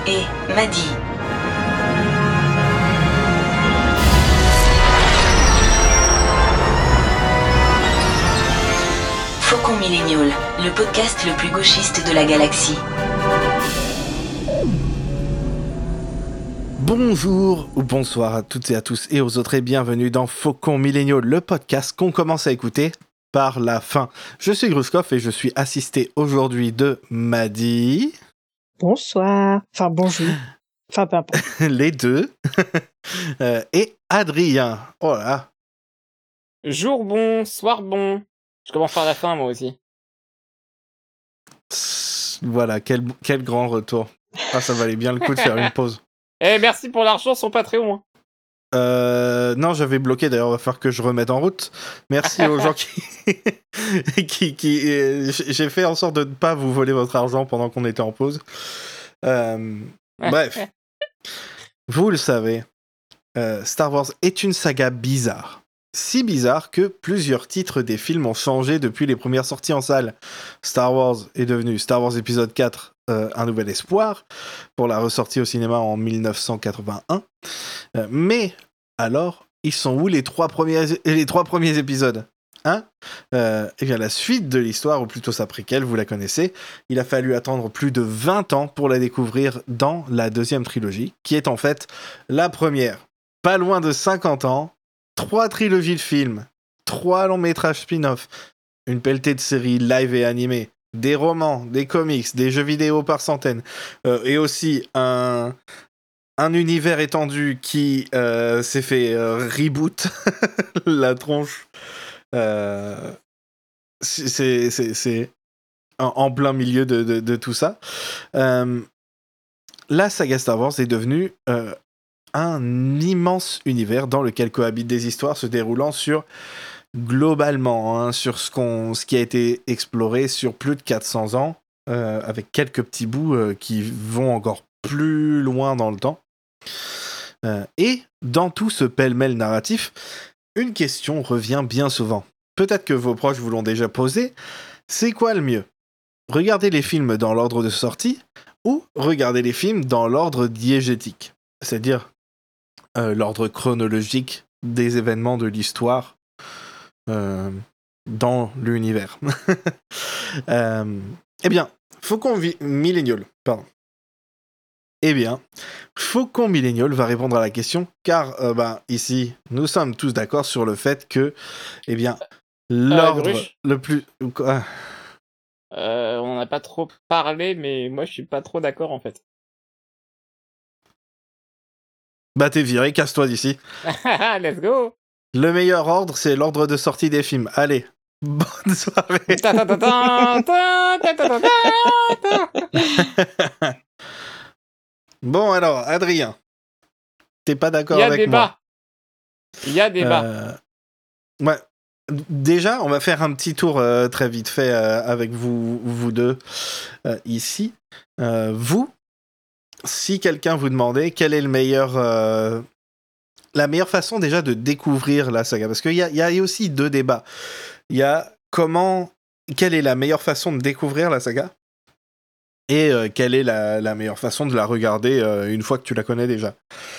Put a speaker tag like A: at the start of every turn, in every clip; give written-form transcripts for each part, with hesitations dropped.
A: et Maddy. Faucon Millennial, le podcast le plus gauchiste de la galaxie.
B: Bonjour ou bonsoir à toutes et à tous et aux autres et bienvenue dans Faucon Millennial, le podcast qu'on commence à écouter par la fin. Je suis Gruskov et je suis assisté aujourd'hui de Maddy.
C: Bonsoir. Enfin, bonjour. Enfin, peu importe.
B: Les deux. Et Adrien. Oh là.
D: Jour bon, soir bon. Je commence par la fin, moi aussi.
B: Voilà, quel grand retour. Ah, ça valait bien le coup de faire une pause.
D: Eh, merci pour l'argent sur Patreon.
B: Non, j'avais bloqué, d'ailleurs, il va falloir que je remette en route. Merci aux gens j'ai fait en sorte de ne pas vous voler votre argent pendant qu'on était en pause. Bref. Vous le savez, Star Wars est une saga bizarre. Si bizarre que plusieurs titres des films ont changé depuis les premières sorties en salle. Star Wars est devenu Star Wars épisode 4, Un Nouvel Espoir, pour la ressortie au cinéma en 1981. Mais, alors, ils sont où les trois premiers épisodes ? Hein ? Eh bien, la suite de l'histoire, ou plutôt sa préquelle, vous la connaissez. Il a fallu attendre plus de 20 ans pour la découvrir dans la deuxième trilogie, qui est en fait la première. Pas loin de 50 ans, 3 trilogies de films, 3 longs métrages spin-off, une pelletée de séries live et animées, des romans, des comics, des jeux vidéo par centaines, et aussi un univers étendu qui s'est fait reboot la tronche. C'est en plein milieu de tout ça. La saga Star Wars est devenue un immense univers dans lequel cohabitent des histoires se déroulant sur, globalement, sur ce qui a été exploré sur plus de 400 ans, avec quelques petits bouts qui vont encore plus loin dans le temps. Et dans tout ce pêle-mêle narratif, une question revient bien souvent. Peut-être que vos proches vous l'ont déjà posée. C'est quoi le mieux ? Regarder les films dans l'ordre de sortie ou regarder les films dans l'ordre diégétique ? C'est-à-dire l'ordre chronologique des événements de l'histoire dans l'univers. Eh bien, Faucon Millennial, pardon. Eh bien, Faucon Millennial va répondre à la question, car ici, nous sommes tous d'accord sur le fait que, eh bien, l'ordre le plus... Quoi ?
D: On n'a pas trop parlé, mais moi je suis pas trop d'accord en fait.
B: Bah t'es viré, casse-toi d'ici.
D: Let's go.
B: Le meilleur ordre, c'est l'ordre de sortie des films. Allez, bonne soirée. Bon alors, Adrien, t'es pas d'accord avec moi ?
D: Il y a débat.
B: Ouais. Déjà, on va faire un petit tour très vite fait avec vous deux ici. Vous, si quelqu'un vous demandait quel est la meilleure façon déjà de découvrir la saga, parce qu'il y a aussi deux débats. Il y a quelle est la meilleure façon de découvrir la saga et quelle est la meilleure façon de la regarder une fois que tu la connais déjà.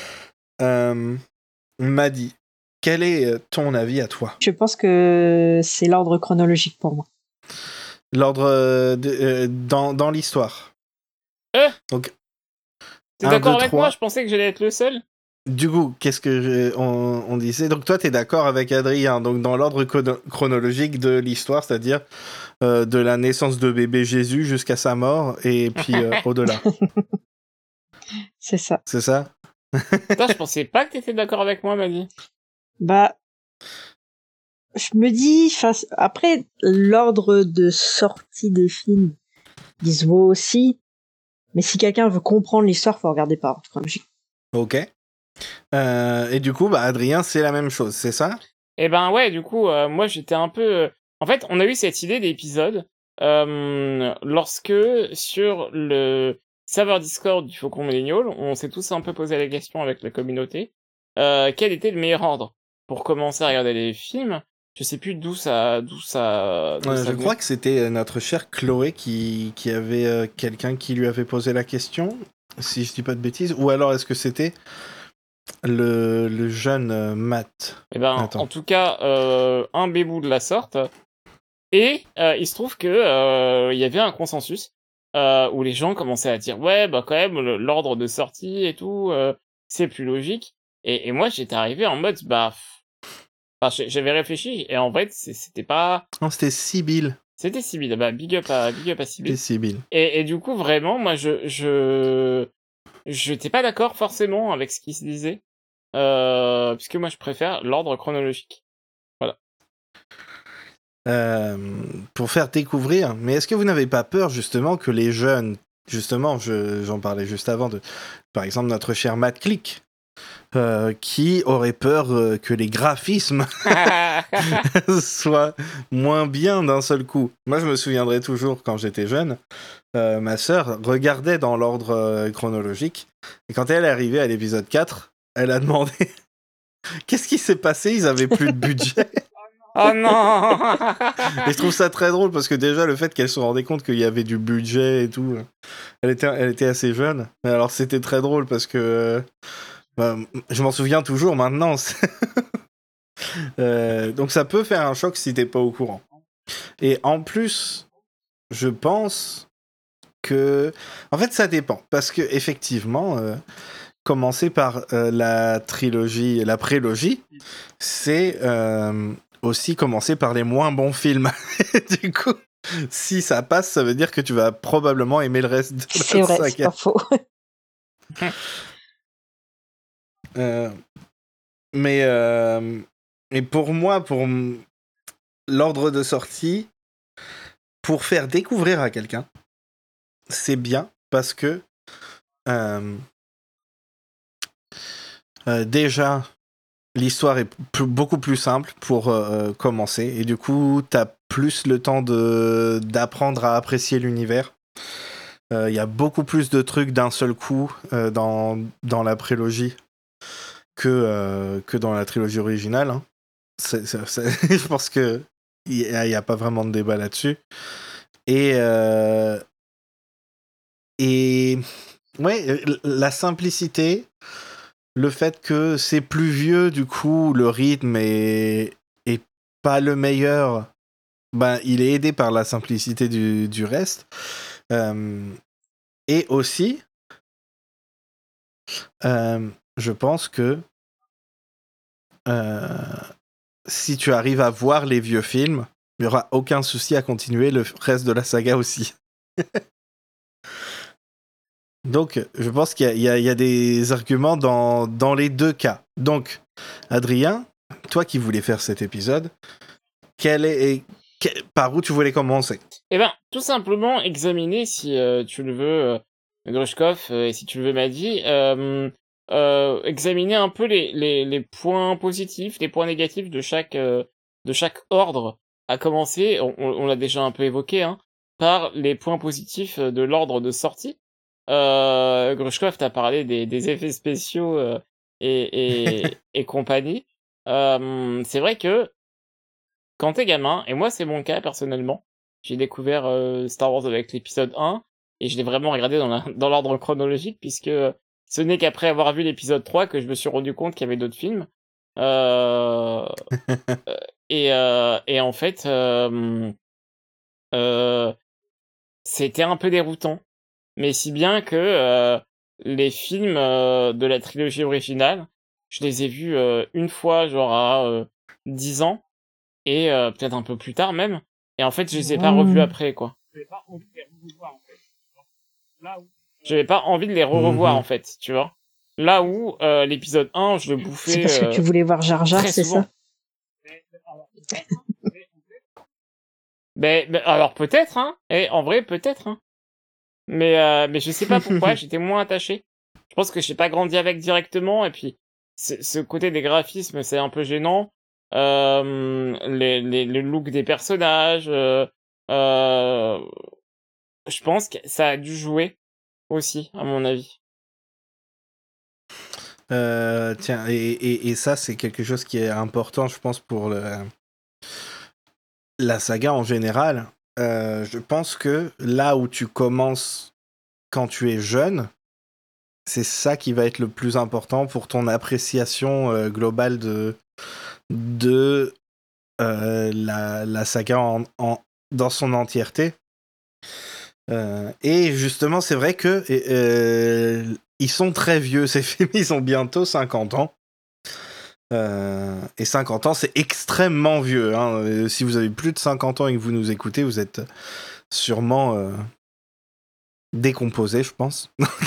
B: Maddy, quel est ton avis à toi ?
C: Je pense que c'est l'ordre chronologique pour moi.
B: L'ordre dans l'histoire. Donc,
D: t'es d'accord avec moi ? Je pensais que j'allais être le seul.
B: Du coup, qu'est-ce que on disait ? Donc toi, t'es d'accord avec Adrien, donc dans l'ordre chronologique de l'histoire, c'est-à-dire de la naissance de bébé Jésus jusqu'à sa mort, et puis au-delà.
C: C'est ça.
B: C'est ça ?
D: Putain, je pensais pas que t'étais d'accord avec moi, Maddy.
C: Bah, je me dis, après, l'ordre de sortie des films, il se vaut aussi, mais si quelqu'un veut comprendre l'histoire, faut regarder par ordre chronologique.
B: Ok. Et du coup, Adrien, c'est la même chose, c'est ça ?
D: Eh ben ouais, du coup, moi j'étais un peu... En fait, on a eu cette idée d'épisode lorsque, sur le serveur Discord du Faucon Millennial, on s'est tous un peu posé la question avec la communauté, quel était le meilleur ordre pour commencer à regarder les films. Je sais plus d'où ça
B: je crois que c'était notre chère Chloé qui avait quelqu'un qui lui avait posé la question. si je dis pas de bêtises. Ou alors est-ce que c'était le jeune Matt?
D: Eh ben,
B: Attends.
D: en tout cas, un bébou de la sorte. Et il se trouve que il y avait un consensus où les gens commençaient à dire ouais bah quand même l'ordre de sortie et tout c'est plus logique. Et moi j'étais arrivé en mode enfin, j'avais réfléchi et en fait c'était pas
B: Non, c'était Sibyl.
D: c'était Sibyl. Bah big up à
B: C'était
D: Sibyl.
B: Sibyl.
D: Et du coup vraiment moi j'étais pas d'accord forcément avec ce qui se disait puisque moi je préfère l'ordre chronologique.
B: Pour faire découvrir. Mais est-ce que vous n'avez pas peur justement que les jeunes, justement, j'en parlais juste avant, par exemple notre cher Matt Click, qui aurait peur que les graphismes soient moins bien d'un seul coup. Moi, je me souviendrai toujours quand j'étais jeune, ma sœur regardait dans l'ordre chronologique, et quand elle est arrivée à l'épisode 4, elle a demandé qu'est-ce qui s'est passé, ils avaient plus de budget.
D: Oh non.
B: Et je trouve ça très drôle parce que déjà le fait qu'elle se rendait compte qu'il y avait du budget et tout, elle était assez jeune. Mais alors c'était très drôle parce que je m'en souviens toujours maintenant. Donc ça peut faire un choc si t'es pas au courant. Et en plus, je pense que, en fait, ça dépend parce que effectivement, commencer par la trilogie, la prélogie, c'est aussi commencer par les moins bons films. Du coup, si ça passe, ça veut dire que tu vas probablement aimer le reste de la
C: C'est vrai, c'est
B: saga.
C: pas faux.
B: Mais pour moi, pour l'ordre de sortie, pour faire découvrir à quelqu'un, c'est bien parce que déjà, l'histoire est beaucoup plus simple pour commencer. Et du coup, t'as plus le temps d'apprendre à apprécier l'univers. Il y a beaucoup plus de trucs d'un seul coup dans la prélogie que dans la trilogie originale. Hein. Je pense qu'il n'y a pas vraiment de débat là-dessus. Et ouais, la simplicité, le fait que c'est plus vieux, du coup, le rythme est pas le meilleur, ben, il est aidé par la simplicité du reste. Et aussi, je pense que si tu arrives à voir les vieux films, il n'y aura aucun souci à continuer le reste de la saga aussi. Donc, je pense qu'il y a des arguments dans les deux cas. Donc, Adrien, toi qui voulais faire cet épisode, par où tu voulais commencer?
D: Eh ben, tout simplement examiner si tu le veux, Grushkov, et si tu le veux Mehdi, examiner un peu les points positifs, les points négatifs de chaque ordre. À commencer, on l'a déjà un peu évoqué, hein, par les points positifs de l'ordre de sortie. Grushkov, t'as parlé des effets spéciaux et compagnie. C'est vrai que quand t'es gamin, et moi c'est mon cas personnellement, j'ai découvert Star Wars avec l'épisode 1, et je l'ai vraiment regardé dans l'ordre chronologique, puisque ce n'est qu'après avoir vu l'épisode 3 que je me suis rendu compte qu'il y avait d'autres films. Et en fait, c'était un peu déroutant. Mais si bien que les films de la trilogie originale, je les ai vus une fois, genre à 10 ans, et peut-être un peu plus tard même. Et en fait, je les ai pas revus après, quoi. J'avais pas envie de les revoir, en fait, tu vois. Là où l'épisode 1, je le
C: C'est
D: bouffais
C: parce que tu voulais voir Jar Jar,
D: très
C: c'est
D: souvent.
C: ça?
D: Mais alors peut-être, hein. Et en vrai, peut-être, hein. Mais je sais pas pourquoi, j'étais moins attaché. Je pense que j'ai pas grandi avec directement, et puis ce côté des graphismes, c'est un peu gênant. Le look des personnages, je pense que ça a dû jouer aussi, à mon avis.
B: Tiens, et ça, c'est quelque chose qui est important, je pense, pour la saga en général. Je pense que là où tu commences quand tu es jeune, c'est ça qui va être le plus important pour ton appréciation globale de la saga dans son entièreté. Et justement, c'est vrai que ils sont très vieux, ces films. Ils ont bientôt 50 ans. Et 50 ans, c'est extrêmement vieux. Hein. Si vous avez plus de 50 ans et que vous nous écoutez, vous êtes sûrement décomposé, je pense.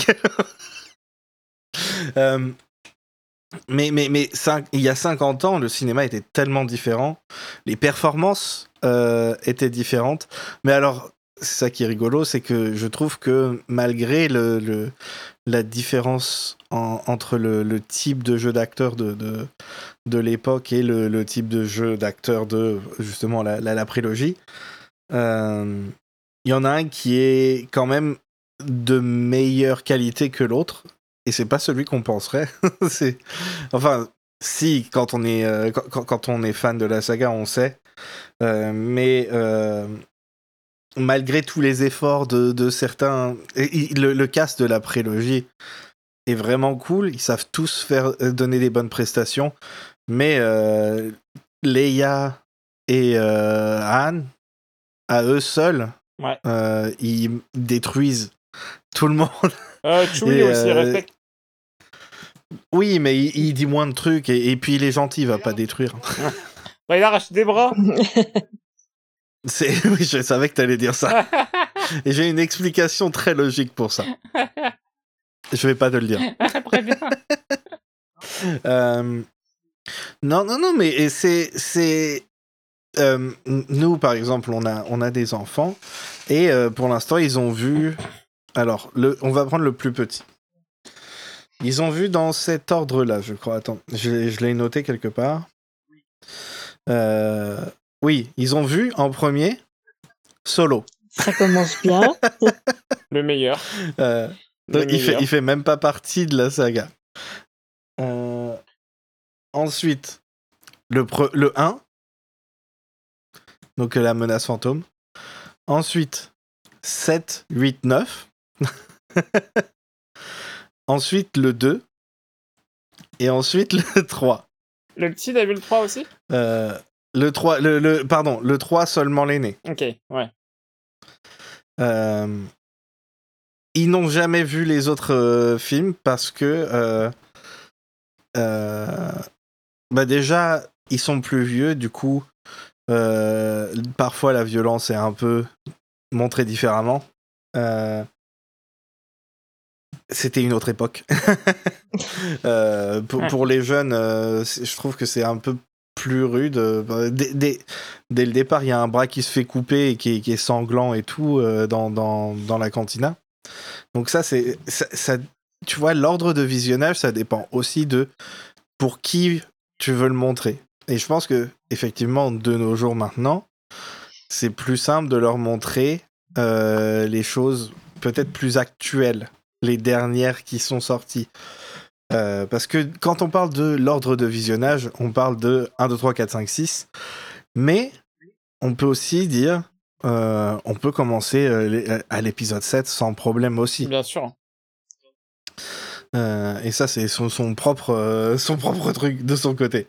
B: Mais il y a 50 ans, le cinéma était tellement différent. Les performances étaient différentes. Mais alors, c'est ça qui est rigolo, c'est que je trouve que malgré la différence entre le type de jeu d'acteur de l'époque et le type de jeu d'acteur de, justement, la prélogie, il y en a un qui est quand même de meilleure qualité que l'autre. Et c'est pas celui qu'on penserait. Enfin, si, quand on est fan de la saga, on sait. Mais malgré tous les efforts de certains... Le cast de la prélogie est vraiment cool. Ils savent tous donner des bonnes prestations. Mais Leia et Han, à eux seuls,
D: Ouais.
B: ils détruisent tout le monde.
D: Chewie aussi, respecte.
B: Oui, mais il dit moins de trucs, et puis il est gentil, il va pas détruire.
D: Bah, il arrache des bras.
B: Oui, je savais que t'allais dire ça. Et j'ai une explication très logique pour ça. Je vais pas te le dire.
D: Très bien.
B: Non, mais nous, par exemple, on a des enfants, et pour l'instant, ils ont vu... Alors, on va prendre le plus petit. Ils ont vu dans cet ordre-là, je crois. Attends, je l'ai noté quelque part. Oui, ils ont vu en premier Solo.
C: Ça commence bien.
D: Le meilleur.
B: Il fait même pas partie de la saga. Ensuite, le 1. Donc la menace fantôme. Ensuite, 7, 8, 9. Ensuite, le 2. Et ensuite, le 3.
D: Le petit, t'as vu le 3 aussi?
B: Le 3, pardon, le 3 seulement l'aîné.
D: Ok, ouais.
B: Ils n'ont jamais vu les autres films parce que déjà, ils sont plus vieux, du coup, parfois la violence est un peu montrée différemment. C'était une autre époque. Pour les jeunes, je trouve que c'est un peu plus rude. Dès le départ, il y a un bras qui se fait couper et qui est sanglant et tout dans la cantina. Donc ça, tu vois, l'ordre de visionnage, ça dépend aussi de pour qui tu veux le montrer. Et je pense que effectivement, de nos jours maintenant, c'est plus simple de leur montrer les choses peut-être plus actuelles, les dernières qui sont sorties. Parce que quand on parle de l'ordre de visionnage, on parle de 1, 2, 3, 4, 5, 6. Mais on peut aussi dire, on peut commencer à l'épisode 7 sans problème aussi.
D: Bien sûr.
B: Et ça, c'est son propre truc de son côté.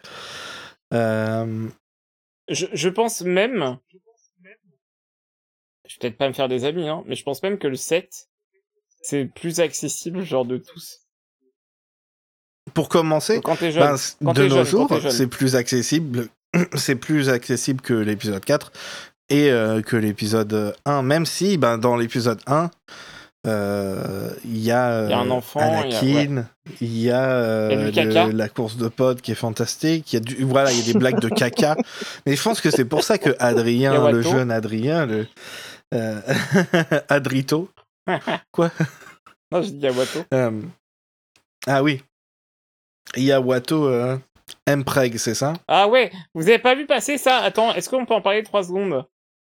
D: Je pense même... Je vais peut-être pas me faire des amis, hein, mais je pense même que le 7, c'est le plus accessible, genre, de tous.
B: Pour commencer,
D: quand t'es jeune,
B: de nos jours, c'est plus accessible. C'est plus accessible que l'épisode 4 et que l'épisode 1. Même si, dans l'épisode 1, il y a
D: un enfant,
B: Anakin, il y a la course de pod qui est fantastique, il y a des blagues de caca. Mais je pense que c'est pour ça que Adrien, le jeune Adrien, Adrito. Quoi?
D: Non, je dis à Watto.
B: Ah oui. Il y a Watto Mpreg, c'est ça?
D: Ah ouais, vous avez pas vu passer ça? Attends, est-ce qu'on peut en parler 3 secondes?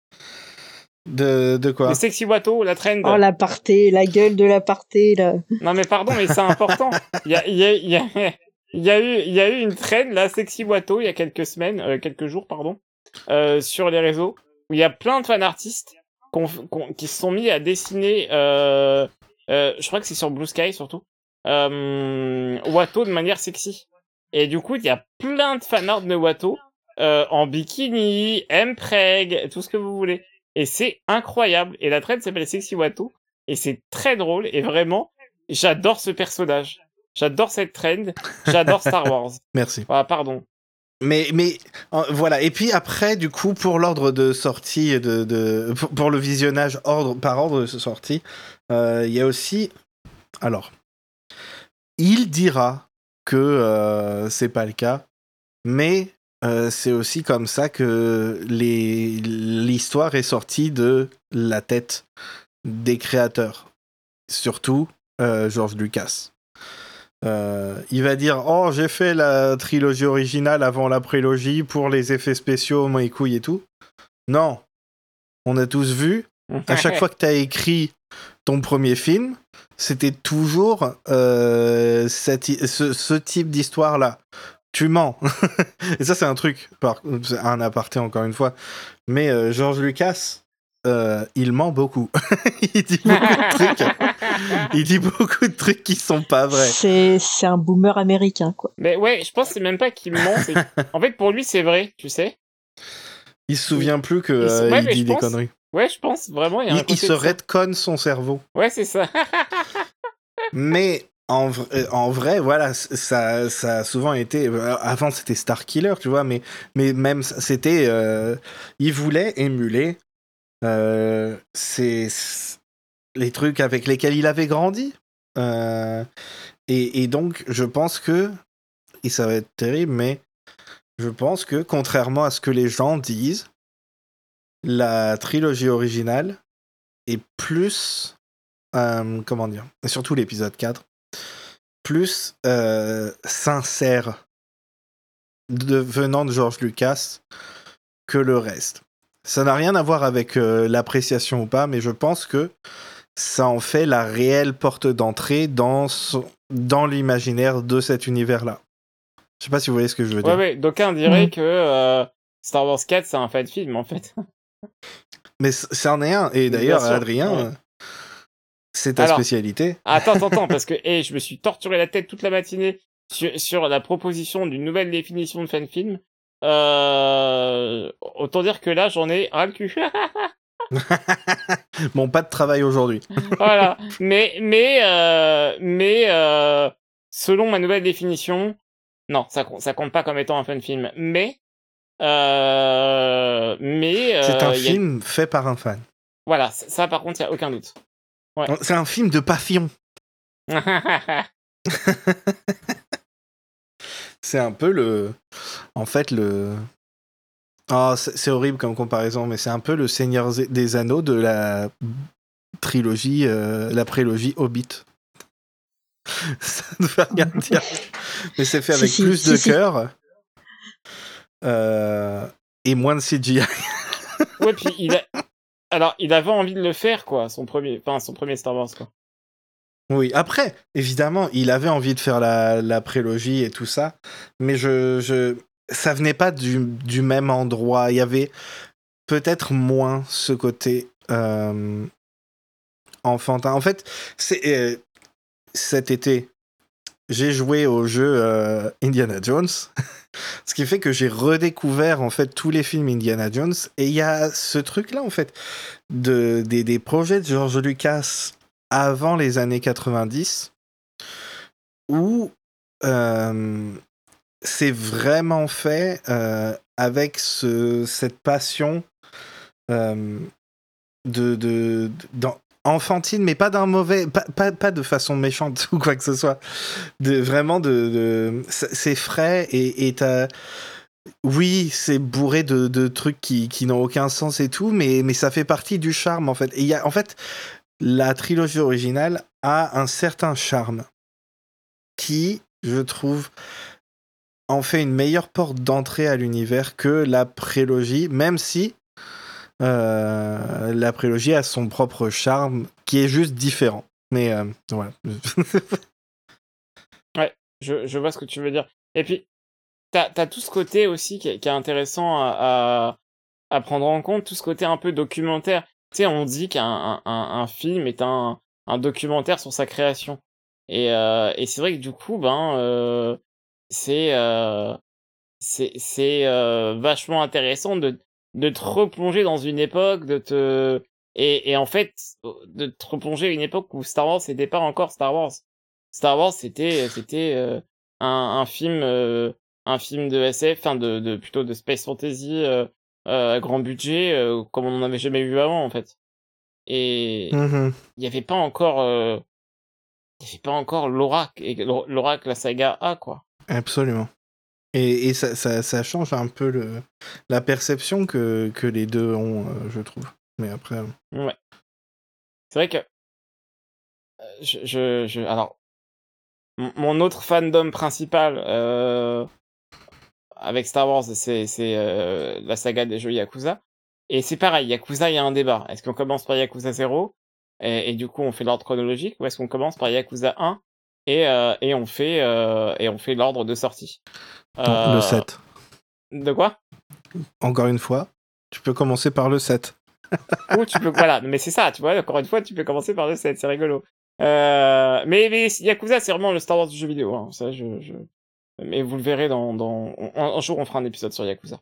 B: De quoi?
D: Le sexy Watto, la trend.
C: Oh, l'aparté, la gueule de l'aparté, là.
D: Non mais pardon, mais c'est important. Il y a eu une trend, là, sexy Watto, il y a quelques jours, pardon, sur les réseaux, où il y a plein de fan-artistes qui se sont mis à dessiner, je crois que c'est sur Blue Sky surtout, Watto de manière sexy. Et du coup, il y a plein de fanarts de Watto en bikini, M-Preg, tout ce que vous voulez. Et c'est incroyable. Et la trend s'appelle Sexy Watto. Et c'est très drôle. Et vraiment, j'adore ce personnage. J'adore cette trend. J'adore Star Wars.
B: Merci.
D: Ah, pardon.
B: Mais voilà. Et puis après, du coup, pour l'ordre de sortie, pour le visionnage par ordre de sortie, il y a aussi... Alors, il dira que c'est pas le cas, mais c'est aussi comme ça que l'histoire est sortie de la tête des créateurs. Surtout George Lucas. Il va dire oh j'ai fait la trilogie originale avant la prélogie pour les effets spéciaux, mes couilles et tout. Non, on a tous vu. À chaque fois que t'as écrit ton premier film, c'était toujours ce type d'histoire là. Tu mens. Et ça c'est un truc, c'est un aparté encore une fois. Mais George Lucas, il ment beaucoup. Il dit beaucoup de trucs. Il dit beaucoup de trucs qui sont pas vrais.
C: C'est un boomer américain, quoi.
D: Mais ouais, je pense que c'est même pas qu'il ment. En fait, pour lui, c'est vrai, tu sais.
B: Il se souvient plus que
D: ouais,
B: il dit des conneries.
D: Ouais, je pense vraiment.
B: Il se retconne son cerveau.
D: Ouais, c'est ça.
B: Mais en vrai, voilà, ça a souvent été. Avant, c'était Starkiller, tu vois, mais même c'était. Il voulait émuler les trucs avec lesquels il avait grandi. Et donc, je pense que. Et ça va être terrible, mais je pense que, contrairement à ce que les gens disent, la trilogie originale est plus. Comment dire ? Surtout l'épisode 4. Plus sincère venant de George Lucas que le reste. Ça n'a rien à voir avec l'appréciation ou pas, mais je pense que ça en fait la réelle porte d'entrée dans l'imaginaire de cet univers-là. Je sais pas si vous voyez ce que je veux dire.
D: Ouais, d'aucuns diraient que Star Wars 4, c'est un fan film, en fait.
B: Mais c'en est un. Et d'ailleurs, Adrien, c'est ta spécialité.
D: Attends, parce que je me suis torturé la tête toute la matinée sur la proposition d'une nouvelle définition de fan film. Autant dire que là, j'en ai ras le cul.
B: Bon, pas de travail aujourd'hui.
D: Voilà. Mais selon ma nouvelle définition, non, ça compte pas comme étant un fan film. Mais
B: c'est un film fait par un fan.
D: Voilà, ça par contre, il y a aucun doute. Ouais.
B: C'est un film de passion. C'est un peu en fait oh, c'est horrible comme comparaison, mais c'est un peu le Seigneur des Anneaux de la trilogie, la prélogie Hobbit. Ça ne veut rien dire. Mais c'est fait avec plus de cœur et moins de CGI.
D: Ouais, puis il avait envie de le faire, quoi, son premier Star Wars, quoi.
B: Oui, après, évidemment, il avait envie de faire la prélogie et tout ça, mais ça venait pas du même endroit. Il y avait peut-être moins ce côté enfantin. En fait, cet été, j'ai joué au jeu Indiana Jones, ce qui fait que j'ai redécouvert en fait tous les films Indiana Jones, et il y a ce truc-là en fait des projets de George Lucas avant les années 90 où c'est vraiment fait avec cette passion enfantine, mais pas d'un mauvais, pas de façon méchante ou quoi que ce soit. Vraiment c'est frais et oui, c'est bourré de trucs qui n'ont aucun sens et tout, mais ça fait partie du charme en fait. Et en fait, la trilogie originale a un certain charme qui, je trouve, en fait une meilleure porte d'entrée à l'univers que la prélogie, même si la prélogie a son propre charme qui est juste différent. Mais voilà.
D: Ouais, je vois ce que tu veux dire. Et puis, t'as tout ce côté aussi qui est intéressant à prendre en compte, tout ce côté un peu documentaire. Tu sais, on dit qu'un film est un documentaire sur sa création. Et c'est vrai que du coup, c'est vachement intéressant de te replonger dans une époque, et en fait, de te replonger à une époque où Star Wars c'était pas encore Star Wars. Star Wars c'était un film de SF, enfin plutôt de space fantasy à grand budget, comme on n'en avait jamais vu avant en fait. Et
B: Mhm.
D: il y avait pas encore l'aura que la saga a, quoi.
B: Absolument. Et ça change un peu la perception que les deux ont, je trouve. Mais après...
D: Ouais. C'est vrai que alors mon autre fandom principal avec Star Wars, c'est la saga des jeux Yakuza. Et c'est pareil, Yakuza, il y a un débat. Est-ce qu'on commence par Yakuza 0 et du coup on fait l'ordre chronologique, ou est-ce qu'on commence par Yakuza 1 et on fait l'ordre de sortie?
B: Non, le 7.
D: De quoi?
B: Encore une fois, tu peux commencer par le 7.
D: Ou tu peux, voilà, mais c'est ça, tu vois, encore une fois, tu peux commencer par le 7, c'est rigolo. Mais Yakuza, c'est vraiment le Star Wars du jeu vidéo, hein. Ça, mais vous le verrez un jour, on fera un épisode sur Yakuza.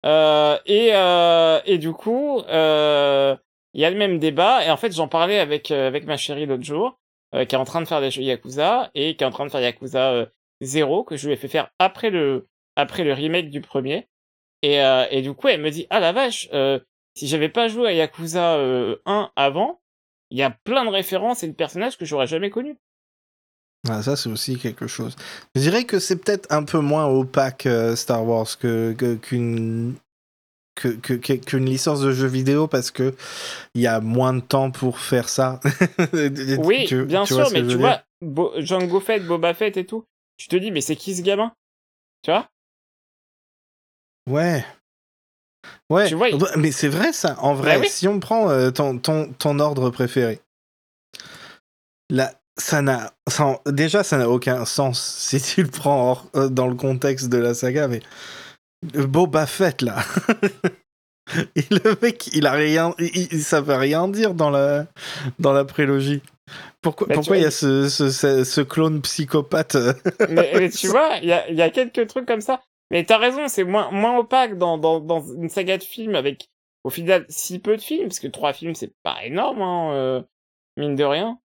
D: Et du coup, il y a le même débat, et en fait, j'en parlais avec ma chérie l'autre jour, qui est en train de faire des jeux Yakuza, et qui est en train de faire Yakuza 0, que je lui ai fait faire après le remake du premier. Et du coup, elle me dit, ah la vache, si j'avais pas joué à Yakuza 1 avant, il y a plein de références et de personnages que j'aurais jamais connus.
B: Ah, ça, c'est aussi quelque chose. Je dirais que c'est peut-être un peu moins opaque Star Wars qu'une licence de jeu vidéo, parce que il y a moins de temps pour faire ça.
D: Oui, bien
B: tu
D: sûr,
B: ce que
D: mais
B: je
D: tu
B: veux dire?
D: vois, Jango Fett, Boba Fett et tout, tu te dis, mais c'est qui ce gamin? Tu vois?
B: Ouais. Ouais,
D: Tu vois,
B: mais c'est vrai ça. En vrai,
D: bah oui.
B: si on prend ton ordre préféré, là, déjà, ça n'a aucun sens si tu le prends dans le contexte de la saga, mais Boba Fett, là. Et le mec, il a rien, ça veut rien dire dans la prélogie. Pourquoi
D: Bah, tu
B: il y
D: vois,
B: a ce clone psychopathe
D: mais tu vois, il y a quelques trucs comme ça. Mais t'as raison, c'est moins opaque dans une saga de films avec, au final, si peu de films, parce que 3 films, c'est pas énorme, hein, mine de rien.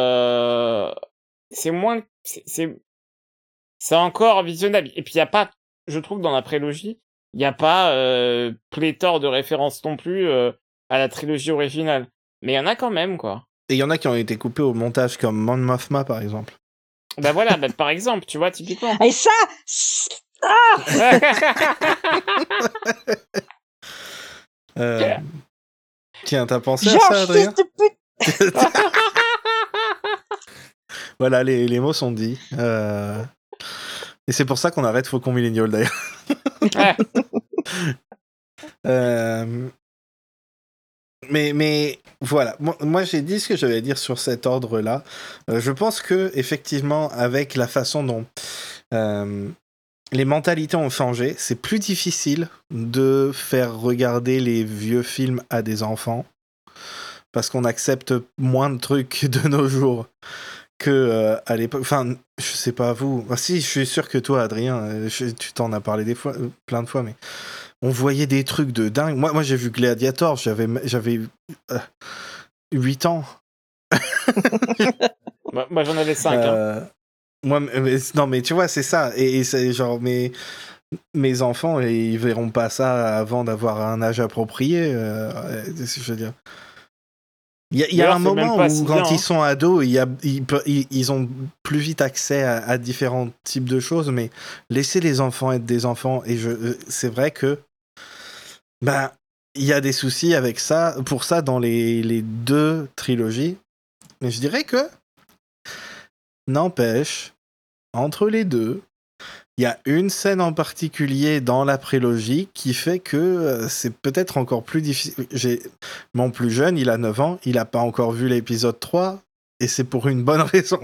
D: C'est moins, c'est encore visionnable. Et puis il y a pas, je trouve, dans la prélogie, il y a pas pléthore de références non plus à la trilogie originale. Mais il y en a quand même, quoi.
B: Et il y en a qui ont été coupés au montage, comme Mon Mothma, par exemple.
D: Bah voilà, bah, par exemple, tu vois, typiquement.
C: Et ça,
B: Tiens, t'as pensé à
C: Georges,
B: ça, Adrien?
C: fils de pute.
B: Voilà, les mots sont dits. Et c'est pour ça qu'on arrête Faucon Millennial, d'ailleurs.
D: Ouais.
B: Mais voilà, moi j'ai dit ce que j'avais à dire sur cet ordre-là. Je pense que effectivement, avec la façon dont les mentalités ont changé, c'est plus difficile de faire regarder les vieux films à des enfants, parce qu'on accepte moins de trucs de nos jours que à l'époque. Enfin, je sais pas vous. Ah, si, je suis sûr que toi, Adrien, tu t'en as parlé plein de fois, mais on voyait des trucs de dingue. Moi j'ai vu Gladiator, j'avais 8 ans.
D: Moi j'en avais 5. Hein.
B: Non, mais tu vois, c'est ça. Et c'est genre, mes enfants, ils verront pas ça avant d'avoir un âge approprié. Je veux dire. Il y a un moment où, quand ils sont ados, ils ont plus vite accès à différents types de choses, mais laisser les enfants être des enfants. Et c'est vrai que il y a des soucis avec ça, pour ça, dans les 2 trilogies. Mais je dirais que, n'empêche, entre les 2, il y a une scène en particulier dans la prélogie qui fait que c'est peut-être encore plus difficile. Mon plus jeune, il a 9 ans, il n'a pas encore vu l'épisode 3, et c'est pour une bonne raison.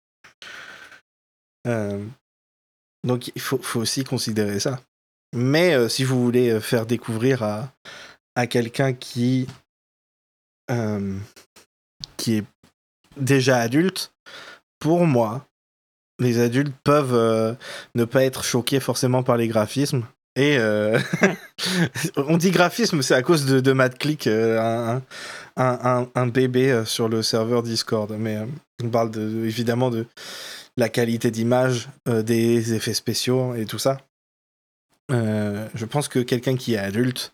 B: Donc il faut aussi considérer ça. Mais si vous voulez faire découvrir à quelqu'un qui est déjà adulte, pour moi, les adultes peuvent ne pas être choqués forcément par les graphismes. Et on dit graphisme, c'est à cause de Mad Click, un bébé sur le serveur Discord. Mais on parle évidemment de la qualité d'image, des effets spéciaux et tout ça. Je pense que quelqu'un qui est adulte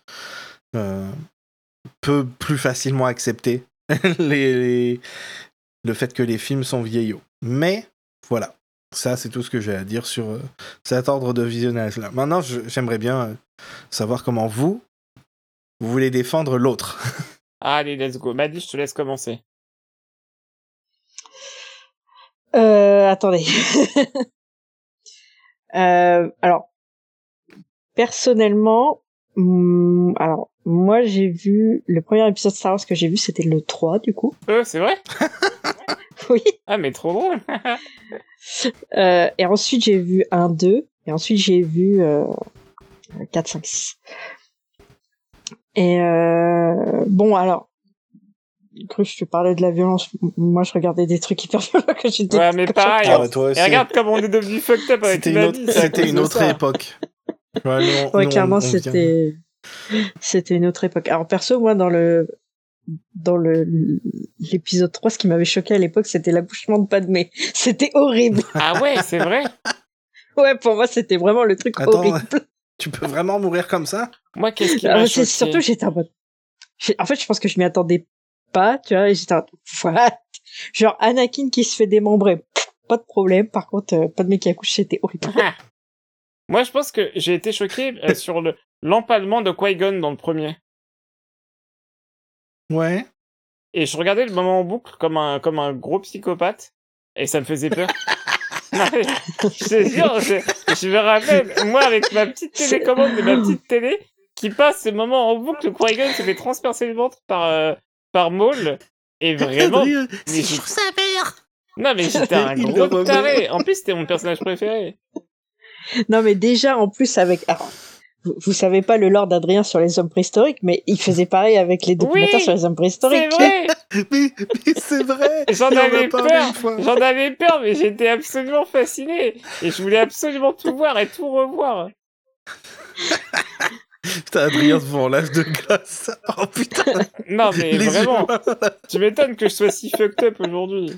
B: peut plus facilement accepter le fait que les films sont vieillots. Mais voilà, ça c'est tout ce que j'ai à dire sur cet ordre de visionnage-là. Maintenant, j'aimerais bien savoir comment vous voulez défendre l'autre.
D: Allez, let's go. Maddy, je te laisse commencer.
C: Attendez. Alors, personnellement, alors moi j'ai vu le premier épisode de Star Wars que j'ai vu, c'était le 3 du coup.
D: C'est vrai?
C: Oui.
D: Ah, mais trop drôle.
C: Et ensuite j'ai vu 1, 2, et ensuite j'ai vu 4, 5, 6. Et bon, alors, Cruche, tu parlais de la violence. Moi, je regardais des trucs hyper violents quand j'étais...
D: Ouais, mais pareil.
B: Ah, toi aussi.
D: Et regarde comme on est devenu fucked up avec Maddy.
B: C'était une autre époque.
C: Ouais, clairement, c'était une autre époque. Alors, perso, moi, dans l'épisode 3, ce qui m'avait choqué à l'époque, c'était l'accouchement de Padmé. C'était horrible.
D: Ah ouais, c'est vrai?
C: Ouais, pour moi, c'était vraiment le truc horrible.
B: Tu peux vraiment mourir comme ça?
D: Moi, qu'est-ce qui m'a choqué?
C: Surtout, j'étais en mode... En fait, je pense que je m'y attendais pas, tu vois, et j'étais en... What? Genre, Anakin qui se fait démembrer. Pas de problème. Par contre, Padmé qui accouche, c'était horrible.
D: Moi, je pense que j'ai été choqué sur l'empalement de Qui-Gon dans le premier.
B: Ouais.
D: Et je regardais le moment en boucle comme un gros psychopathe, et ça me faisait peur. Non, mais, je te jure, je me rappelle, moi, avec ma petite télécommande de ma petite télé, qui passe ce moment en boucle, Qui-Gon se fait transpercer le ventre par Maul, et vraiment...
B: C'est toujours sa mère.
D: Non, mais j'étais un gros taré. En plus, c'était mon personnage préféré.
C: Non, mais déjà, en plus, avec... Alors, vous savez pas le lore d'Adrien sur les hommes préhistoriques, mais il faisait pareil avec les documentaires sur les hommes préhistoriques.
D: C'est vrai.
B: mais c'est vrai.
D: J'en avais peur, mais j'étais absolument fasciné. Et je voulais absolument tout voir et tout revoir.
B: Putain, Adrien devant l'âge de glace. Oh putain.
D: Non, mais vraiment. Tu m'étonnes que je sois si fucked up aujourd'hui.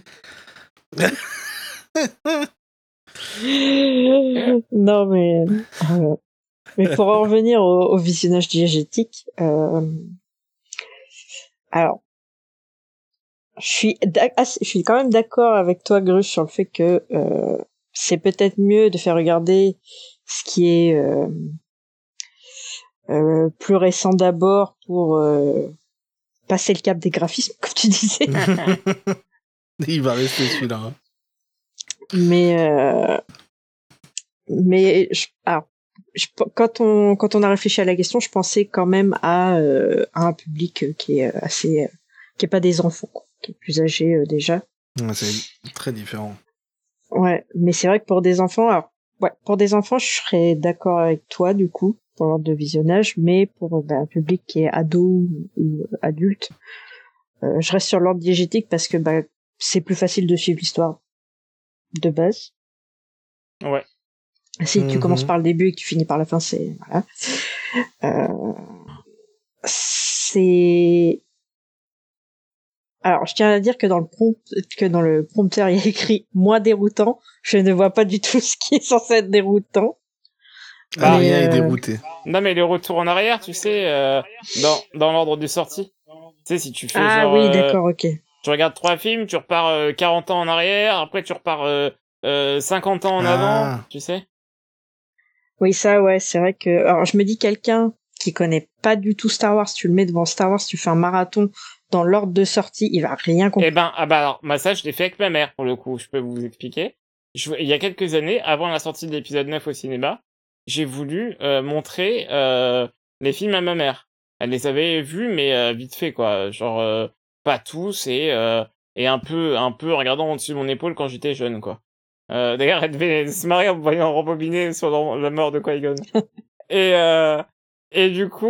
C: Non, mais pour en revenir au visionnage diégétique, alors, je suis quand même d'accord avec toi, Gruche, sur le fait que c'est peut-être mieux de faire regarder ce qui est plus récent d'abord pour passer le cap des graphismes, comme tu disais.
B: Il va rester celui-là. Hein.
C: Mais quand on a réfléchi à la question, je pensais quand même à un public qui est assez, qui est pas des enfants, quoi, qui est plus âgé déjà.
B: Ouais, c'est très différent.
C: Ouais, mais c'est vrai que pour des enfants, je serais d'accord avec toi du coup pour l'ordre de visionnage, mais pour un public qui est ado ou adulte, je reste sur l'ordre diégétique parce que c'est plus facile de suivre l'histoire de base.
D: Ouais.
C: Si tu commences par le début et que tu finis par la fin, c'est voilà. C'est alors je tiens à dire que dans le prompteur il y a écrit moins déroutant. Je ne vois pas du tout ce qui est censé être déroutant.
B: Rien est dérouté.
D: Non, mais le retour en arrière, tu sais, dans l'ordre de sortie. Tu sais, si tu fais
C: oui, d'accord, ok.
D: Tu regardes 3 films, tu repars 40 ans en arrière, après tu repars 50 ans en avant, tu sais.
C: Oui, ça, ouais, c'est vrai que... Alors, je me dis, quelqu'un qui connaît pas du tout Star Wars, tu le mets devant Star Wars, tu fais un marathon dans l'ordre de sortie, il va rien comprendre.
D: Alors, ça, je l'ai fait avec ma mère, pour le coup, je peux vous expliquer. Il y a quelques années, avant la sortie de l'épisode 9 au cinéma, j'ai voulu montrer les films à ma mère. Elle les avait vus, mais vite fait, quoi. Genre, pas tous, et un peu en regardant au-dessus de mon épaule quand j'étais jeune, quoi. D'ailleurs, elle devait se marrer en me voyant rembobiner sur la mort de Qui-Gon. Et du coup,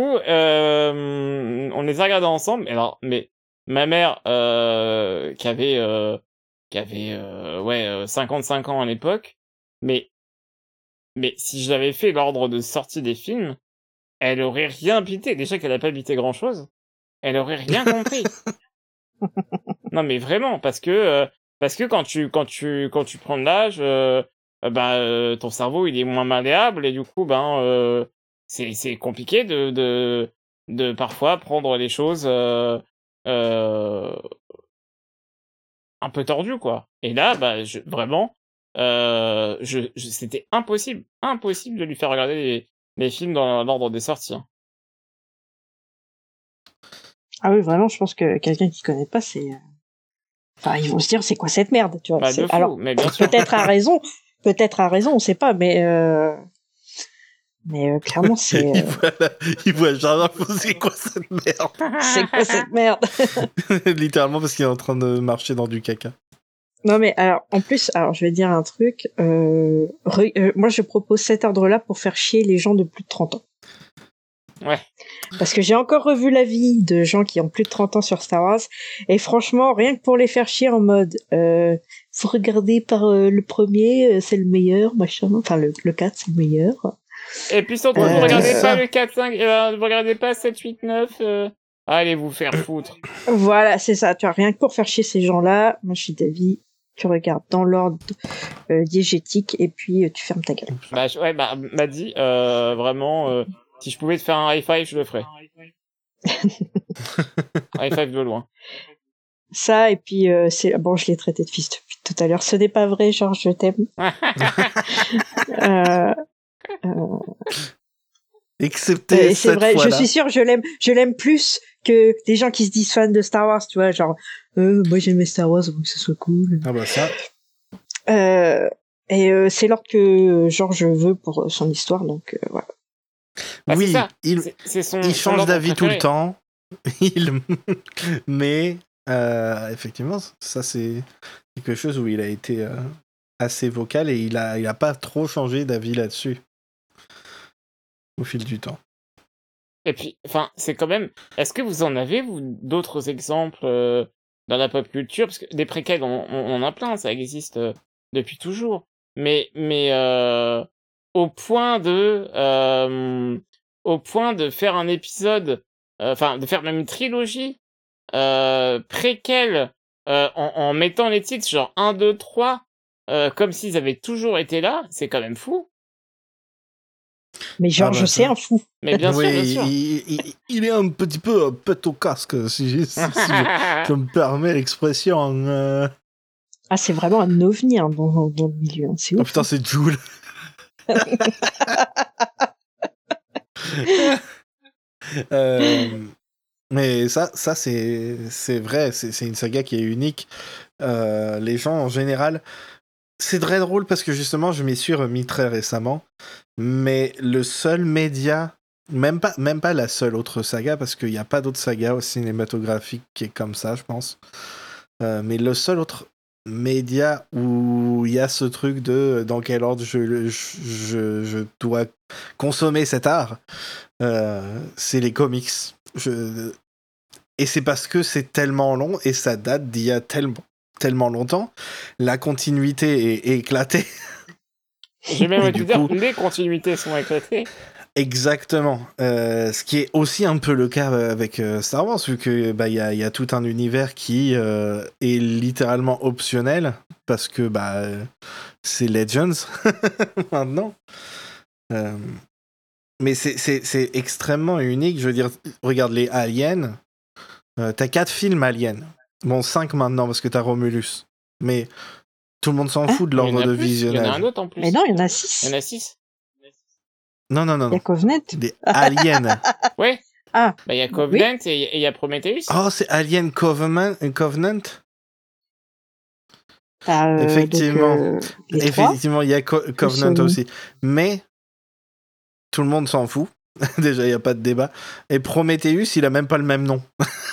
D: on les a regardés ensemble. Mais ma mère, qui avait qui avait 55 ans à l'époque, mais si je l'avais fait l'ordre de sortie des films, elle aurait rien bité. Déjà qu'elle a pas bité grand chose, elle aurait rien compris. Non mais vraiment, parce que quand tu prends de l'âge, ton cerveau il est moins malléable et du coup c'est compliqué de parfois prendre les choses un peu tordues quoi. Et là vraiment c'était impossible de lui faire regarder les films dans l'ordre des sorties. Hein.
C: Ah oui, vraiment, je pense que quelqu'un qui connaît pas, c'est... Enfin, ils vont se dire, c'est quoi cette merde, tu vois.
D: Bah, de fou,
C: Alors,
D: mais bien sûr.
C: peut-être à raison, on sait pas, mais clairement, c'est...
B: Il voit Jardin, c'est quoi cette merde?
C: C'est quoi cette merde?
B: Littéralement parce qu'il est en train de marcher dans du caca.
C: Non mais alors, en plus, je vais dire un truc. Moi, je propose cet ordre-là pour faire chier les gens de plus de 30 ans.
D: Ouais.
C: Parce que j'ai encore revu l'avis de gens qui ont plus de 30 ans sur Star Wars, et franchement, rien que pour les faire chier en mode, faut regarder par le premier, c'est le meilleur, machin, enfin le 4 c'est le meilleur.
D: Et puis surtout, vous regardez pas le 4, 5, vous regardez pas 7, 8, 9, allez vous faire foutre.
C: Voilà, c'est ça, tu vois, rien que pour faire chier ces gens-là, moi je suis d'avis, tu regardes dans l'ordre diégétique, et puis tu fermes ta gueule.
D: M'a dit, vraiment, si je pouvais te faire un high five, je le ferais. High five de loin.
C: Ça, et puis, bon, je l'ai traité de fils depuis tout à l'heure. Ce n'est pas vrai, genre, je t'aime.
B: Excepté
C: c'est
B: cette
C: vrai,
B: fois-là.
C: je suis sûre, je l'aime plus que des gens qui se disent fans de Star Wars, tu vois, genre, moi j'aimais Star Wars avant que ce soit cool.
B: Ah bah ça.
C: C'est l'ordre que, genre, je veux pour son histoire, donc, voilà.
B: Oui, il
D: son
B: change d'avis tout le
D: préféré.
B: temps. Mais effectivement, ça c'est quelque chose où il a été assez vocal et il a pas trop changé d'avis là-dessus au fil du temps.
D: Et puis, enfin, c'est quand même... Est-ce que vous en avez, vous, d'autres exemples dans la pop culture? Parce que des préquels, on en a plein, ça existe depuis toujours. Mais au point de faire un épisode, enfin, de faire même une trilogie préquel en mettant les titres genre 1, 2, 3, comme s'ils avaient toujours été là, c'est quand même fou.
C: Mais genre, je sais, un fou.
D: Mais bien sûr, bien sûr.
B: Il est un petit peu pète au casque, si je me permets l'expression.
C: Ah, c'est vraiment un ovni hein, dans le milieu. Hein. C'est ouf.
B: Oh putain, c'est Joule. Mais ça c'est vrai, c'est une saga qui est unique. Les gens en général, c'est très drôle parce que justement je m'y suis remis très récemment, mais le seul média, même pas la seule autre saga, parce qu'il n'y a pas d'autres sagas cinématographiques qui est comme ça, je pense. Mais le seul autre média où il y a ce truc de dans quel ordre je dois consommer cet art, c'est les comics. Et c'est parce que c'est tellement long et ça date d'il y a tellement longtemps. La continuité est éclatée.
D: J'ai même envie de dire, les continuités sont éclatées.
B: Exactement. Ce qui est aussi un peu le cas avec Star Wars, vu que y a tout un univers qui est littéralement optionnel, parce que c'est Legends maintenant. Mais c'est extrêmement unique. Je veux dire, regarde les Aliens. T'as 4 films Aliens. Bon, 5 maintenant, parce que t'as Romulus. Mais tout le monde s'en fout de l'ordre de visionnage.
D: Il y en a un autre en plus.
C: Mais non, il y en a 6.
D: Il y en a 6.
B: Non.
C: Il y a Covenant.
B: Des Aliens.
D: Ouais.
C: Ah.
D: Il y a Covenant et il y a Prometheus.
B: Oh, c'est Alien Covenant. Effectivement. Effectivement, il y a Covenant aussi. Mais tout le monde s'en fout. Déjà, il n'y a pas de débat. Et Prometheus, il a même pas le même nom.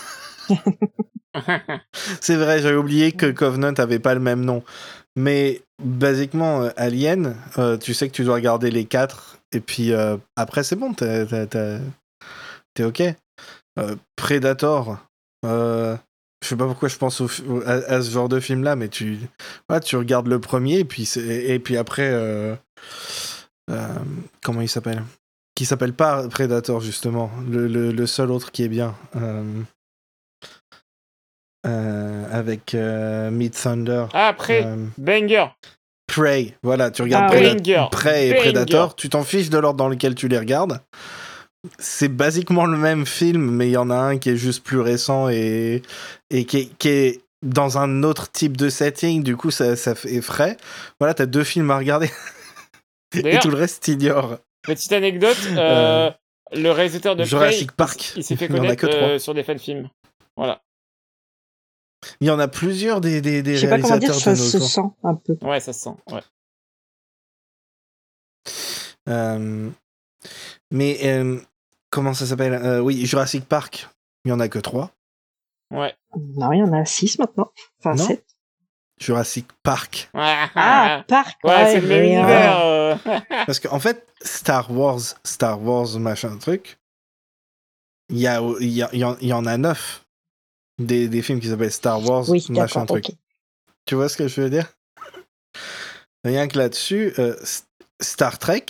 B: C'est vrai, j'avais oublié que Covenant avait pas le même nom. Mais, basiquement, Alien, tu sais que tu dois regarder les 4. Et puis, après, c'est bon, t'es OK. Predator, Je sais pas pourquoi je pense à ce genre de film-là, mais tu regardes le premier, et puis après... comment il s'appelle ? Qui s'appelle pas Predator, justement. Le seul autre qui est bien. Avec Mid Thunder.
D: Ah, Banger.
B: Prey. Voilà, tu regardes
D: Banger.
B: Prey et
D: Banger.
B: Predator. Tu t'en fiches de l'ordre dans lequel tu les regardes. C'est basiquement le même film, mais il y en a un qui est juste plus récent et qui est dans un autre type de setting. Du coup, ça fait frais. Voilà, t'as 2 films à regarder. Et tout le reste, t'ignores.
D: Petite anecdote, le réalisateur de
B: Jurassic
D: Prey,
B: Park.
D: il s'est fait
B: Il y en a que
D: connaître
B: 3.
D: sur des fan-films. Voilà.
B: Il y en a plusieurs des
C: Je sais pas comment dire,
B: réalisateurs
C: ça
B: de nos
C: se
B: jours.
C: sent un peu.
D: Ouais, ça se sent, ouais.
B: Mais comment ça s'appelle oui, Jurassic Park. Il y en a que 3.
D: Ouais.
C: Non, il y en a 6 maintenant. Enfin,
B: Non.
C: 7.
B: Jurassic Park.
C: Ah, Park.
D: Ouais, c'est le même
C: mais,
D: univers.
B: Parce qu'en fait, Star Wars, machin truc, il y en a 9 des films qui s'appellent Star Wars,
C: Oui,
B: machin
C: d'accord,
B: truc.
C: ok.
B: Tu vois ce que je veux dire ? Rien que là-dessus, Star Trek,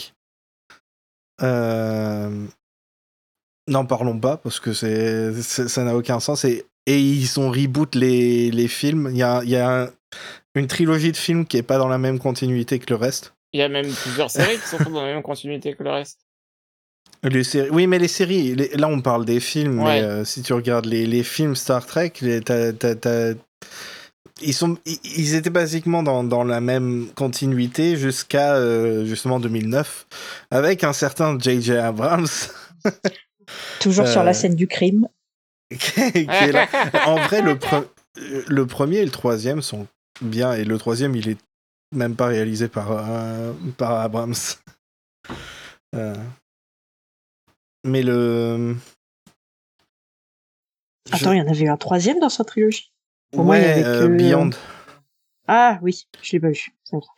B: n'en parlons pas parce que ça n'a aucun sens et ils ont reboot les films. Il y a une trilogie de films qui est pas dans la même continuité que le reste.
D: Il y a même plusieurs séries qui sont pas dans la même continuité que le reste.
B: Les séries, oui, mais les séries, là on parle des films,
D: Ouais.
B: mais si tu regardes les films Star Trek, ils étaient basiquement dans la même continuité jusqu'à justement 2009, avec un certain J.J. Abrams.
C: Toujours sur la scène du crime.
B: qui est là. En vrai, le premier et le troisième sont bien, et le troisième, il est même pas réalisé par Abrams. Mais
C: Attends, il y en avait un 3e dans sa trilogie. Pour moi, il y avait que...
B: Beyond.
C: Ah oui, je l'ai pas vu. C'est vrai.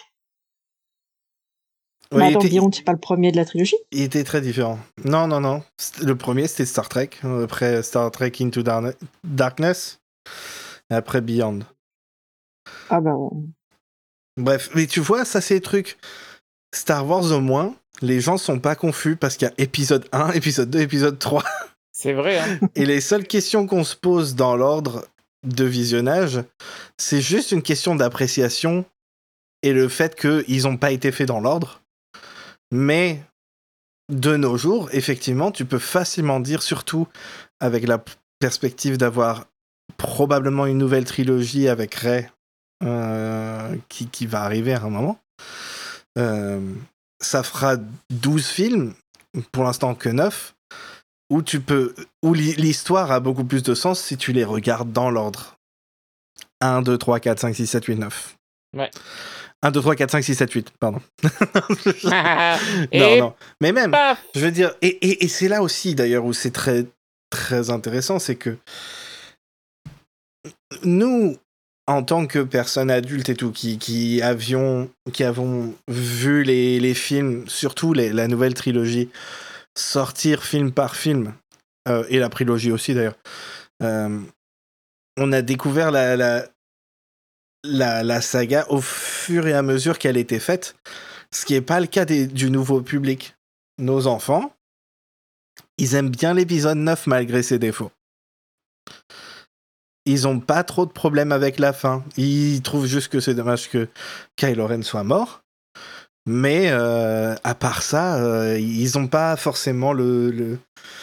B: Ouais,
C: Mais attends, Beyond, c'est pas le premier de la trilogie ?
B: Il était très différent. Non. Le premier, c'était Star Trek. Après, Star Trek Into Darkness. Et après, Beyond.
C: Ah bah...
B: Bref, mais tu vois, ça, c'est les trucs. Star Wars, au moins, les gens sont pas confus parce qu'il y a épisode 1, épisode 2, épisode 3.
D: C'est vrai, hein.
B: Et les seules questions qu'on se pose dans l'ordre de visionnage, c'est juste une question d'appréciation et le fait qu'ils n'ont pas été faits dans l'ordre. Mais de nos jours, effectivement, tu peux facilement dire, surtout avec la perspective d'avoir probablement une nouvelle trilogie avec Rey qui va arriver à un moment. Ça fera 12 films, pour l'instant que 9, où l'histoire a beaucoup plus de sens si tu les regardes dans l'ordre. 1, 2, 3, 4, 5, 6, 7, 8, 9.
D: Ouais.
B: 1, 2, 3, 4, 5, 6, 7, 8, pardon.
D: Et
B: non. Mais même,
D: paf.
B: je veux dire, et c'est là aussi d'ailleurs où c'est très, très intéressant, c'est que nous, en tant que personnes adultes et tout, qui avons vu les films, surtout la nouvelle trilogie, sortir film par film, et la prélogie aussi d'ailleurs, on a découvert la saga au fur et à mesure qu'elle était faite, ce qui n'est pas le cas du nouveau public. Nos enfants, ils aiment bien l'épisode 9 malgré ses défauts. Ils ont pas trop de problèmes avec la fin. Ils trouvent juste que c'est dommage que Kylo Ren soit mort. Mais à part ça, ils ont pas forcément le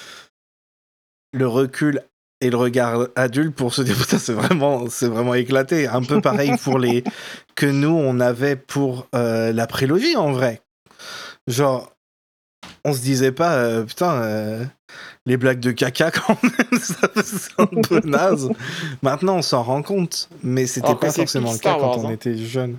B: recul et le regard adulte pour se dire putain, c'est vraiment éclaté. Un peu pareil pour que nous on avait pour la prélogie en vrai. Genre, on se disait pas putain, les blagues de caca quand même, c'est un peu naze. Maintenant on s'en rend compte, mais c'était
D: Alors que
B: pas
D: c'est
B: forcément
D: pile
B: le cas
D: Star Wars,
B: quand on
D: hein.
B: était jeune.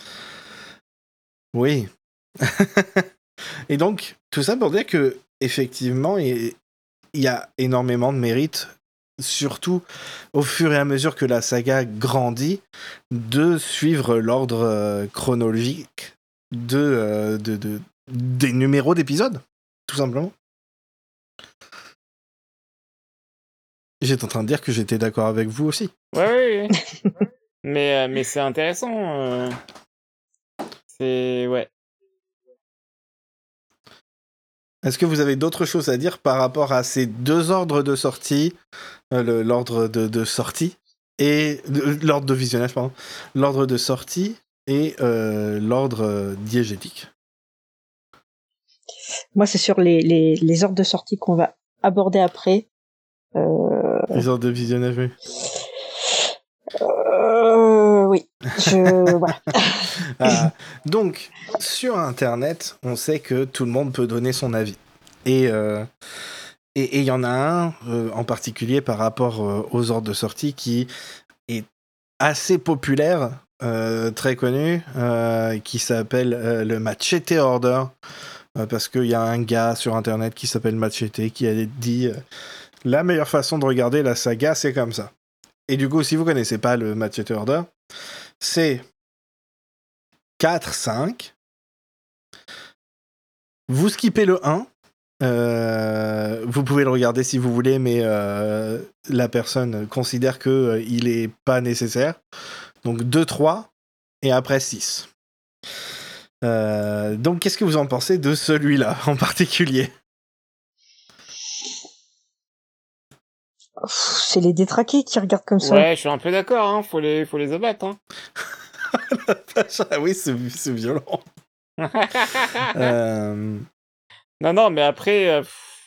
B: Oui. Et donc, tout ça pour dire que effectivement, il y a énormément de mérite, surtout au fur et à mesure que la saga grandit, de suivre l'ordre chronologique des numéros d'épisodes, tout simplement. J'étais en train de dire que j'étais d'accord avec vous aussi.
D: Ouais. Mais c'est intéressant. C'est... Ouais.
B: Est-ce que vous avez d'autres choses à dire par rapport à ces deux ordres de sortie, l'ordre de sortie et l'ordre de visionnage, pardon, l'ordre de sortie et l'ordre diégétique?
C: Moi, c'est sur les ordres de sortie qu'on va aborder après.
B: Les ordres de visionnage, oui.
C: Oui. Voilà.
B: Donc, sur Internet, on sait que tout le monde peut donner son avis. Et il y en a un en particulier par rapport aux ordres de sortie qui est assez populaire, très connu, qui s'appelle le Machete Order. Parce qu'il y a un gars sur Internet qui s'appelle Machete qui a dit la meilleure façon de regarder la saga, c'est comme ça. Et du coup, si vous connaissez pas le Machete Order, c'est 4, 5. Vous skippez le 1. Vous pouvez le regarder si vous voulez, mais la personne considère qu'il est pas nécessaire. Donc 2, 3, et après 6. Donc qu'est-ce que vous en pensez de celui-là en particulier?
C: C'est les détraqués qui regardent comme ça.
D: Ouais, je suis un peu d'accord, hein. Faut les abattre, hein.
B: Ah oui, c'est violent.
D: Non, mais après...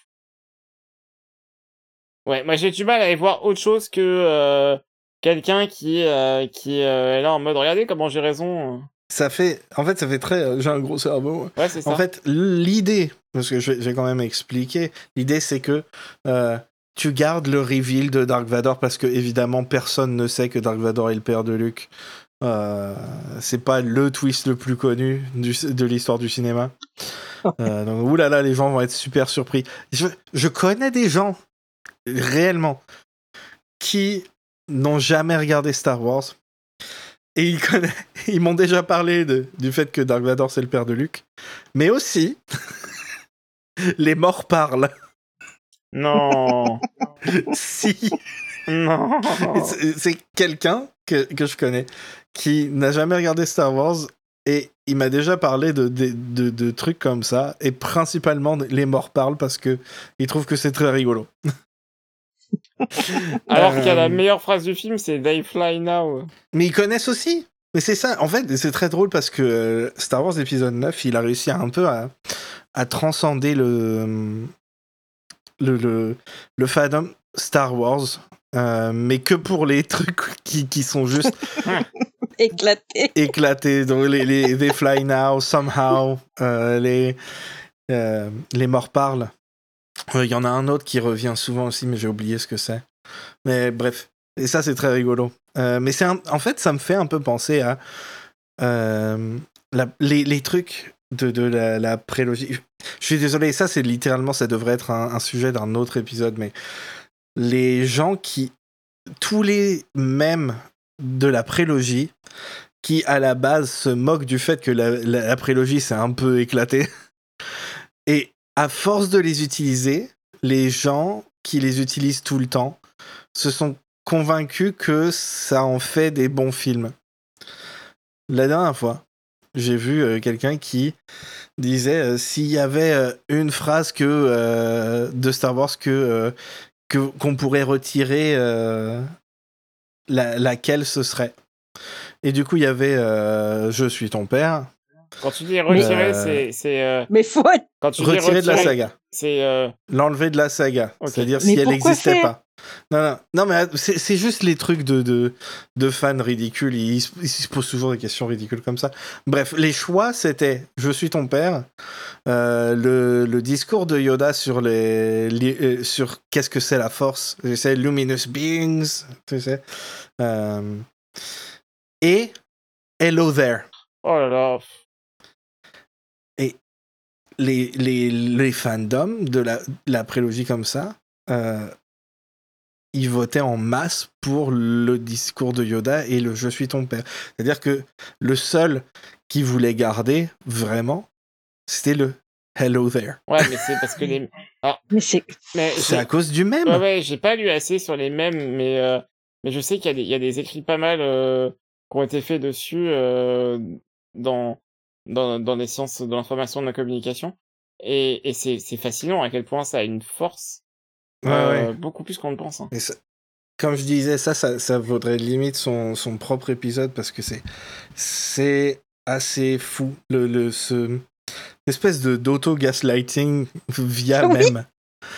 D: Ouais, moi j'ai du mal à aller voir autre chose que quelqu'un qui est là en mode regardez comment j'ai raison.
B: Ça fait très j'ai un gros cerveau.
D: Ouais, c'est ça.
B: En fait, l'idée, parce que je vais quand même expliquer, l'idée c'est que tu gardes le reveal de Dark Vador parce que évidemment personne ne sait que Dark Vador est le père de Luke. C'est pas le twist le plus connu de l'histoire du cinéma. Donc oulala, les gens vont être super surpris. Je connais des gens réellement qui n'ont jamais regardé Star Wars et ils m'ont déjà parlé du fait que Dark Vador c'est le père de Luke, mais aussi les morts parlent.
D: Non.
B: Si.
D: Non.
B: C'est quelqu'un que je connais qui n'a jamais regardé Star Wars et il m'a déjà parlé de trucs comme ça, et principalement les morts parlent parce que il trouve que c'est très rigolo.
D: Alors qu'il y a la meilleure phrase du film, c'est They Fly Now.
B: Mais ils connaissent aussi. Mais c'est ça, en fait, c'est très drôle parce que Star Wars épisode 9, il a réussi un peu à transcender le fandom Star Wars, mais que pour les trucs qui sont juste éclatés. Donc les They Fly Now, Somehow, les morts parlent. Il y en a un autre qui revient souvent aussi, mais j'ai oublié ce que c'est. Mais bref, et ça c'est très rigolo. Mais en fait, ça me fait un peu penser à les trucs de la prélogie. Je suis désolé, ça c'est littéralement, ça devrait être un sujet d'un autre épisode, mais les gens tous les mèmes de la prélogie, qui à la base se moquent du fait que la prélogie c'est un peu éclaté, et à force de les utiliser, les gens qui les utilisent tout le temps se sont convaincus que ça en fait des bons films. La dernière fois, j'ai vu quelqu'un qui disait s'il y avait une phrase de Star Wars qu'on pourrait retirer, laquelle ce serait. Et du coup, il y avait je suis ton père.
D: Quand tu dis retirer, c'est
C: Mais faut
D: quand tu
B: retirer
D: dis retirer
B: de la saga.
D: C'est
B: l'enlever de la saga.
D: Okay.
B: C'est-à-dire
C: mais
B: si elle n'existait
C: faire
B: pas. Non, mais c'est juste les trucs de fans ridicules. Ils se posent toujours des questions ridicules comme ça. Bref, les choix, c'était je suis ton père, le discours de Yoda sur sur qu'est-ce que c'est la force, c'est luminous beings, tu sais, et hello there.
D: Oh là là.
B: Et les fandoms de la prélogie comme ça, ils votaient en masse pour le discours de Yoda et le je suis ton père. C'est-à-dire que le seul qui voulait garder vraiment, c'était le Hello there.
D: Ouais, mais c'est parce que les... Alors,
C: Mais c'est
B: C'est à cause du même.
D: ouais, j'ai pas lu assez sur les mèmes, mais je sais qu'il y a des écrits pas mal qui ont été faits dessus dans les sciences de l'information, de la communication. Et c'est fascinant à quel point ça a une force
B: Ouais.
D: beaucoup plus qu'on le pense. Hein.
B: Et comme je disais, ça vaudrait limite son propre épisode parce que c'est assez fou. Ce espèce d'auto-gaslighting via
C: Oui.
B: même.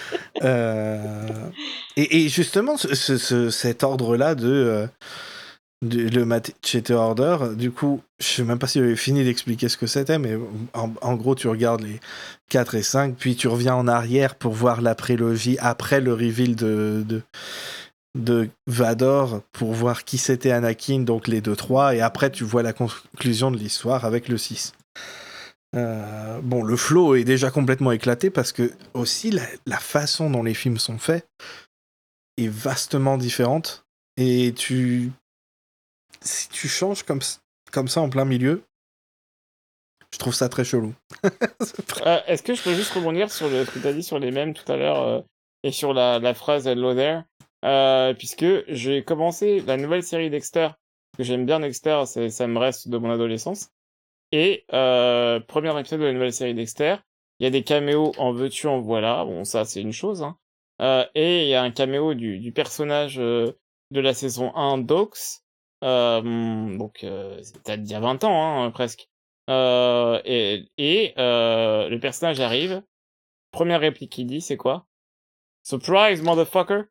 B: Et justement, cet ordre-là de le Machete Order, du coup, je sais même pas si j'avais fini d'expliquer ce que c'était, mais en gros, tu regardes les 4 et 5, puis tu reviens en arrière pour voir la prélogie après le reveal de Vador pour voir qui c'était Anakin, donc les 2-3, et après tu vois la conclusion de l'histoire avec le 6. Bon, le flow est déjà complètement éclaté parce que aussi la façon dont les films sont faits est vastement différente, et si tu changes comme ça en plein milieu, je trouve ça très chelou.
D: Est-ce que je peux juste rebondir sur ce que tu as dit sur les mèmes tout à l'heure et sur la phrase Hello there puisque j'ai commencé la nouvelle série Dexter, que j'aime bien Dexter, ça me reste de mon adolescence. Et premier épisode de la nouvelle série Dexter, il y a des caméos en veux-tu, en voilà, bon ça c'est une chose, hein. Et il y a un caméo du personnage de la saison 1, Dox, donc c'était il y a 20 ans, hein, presque. Le personnage arrive, première réplique qu'il dit, c'est quoi? Surprise, motherfucker!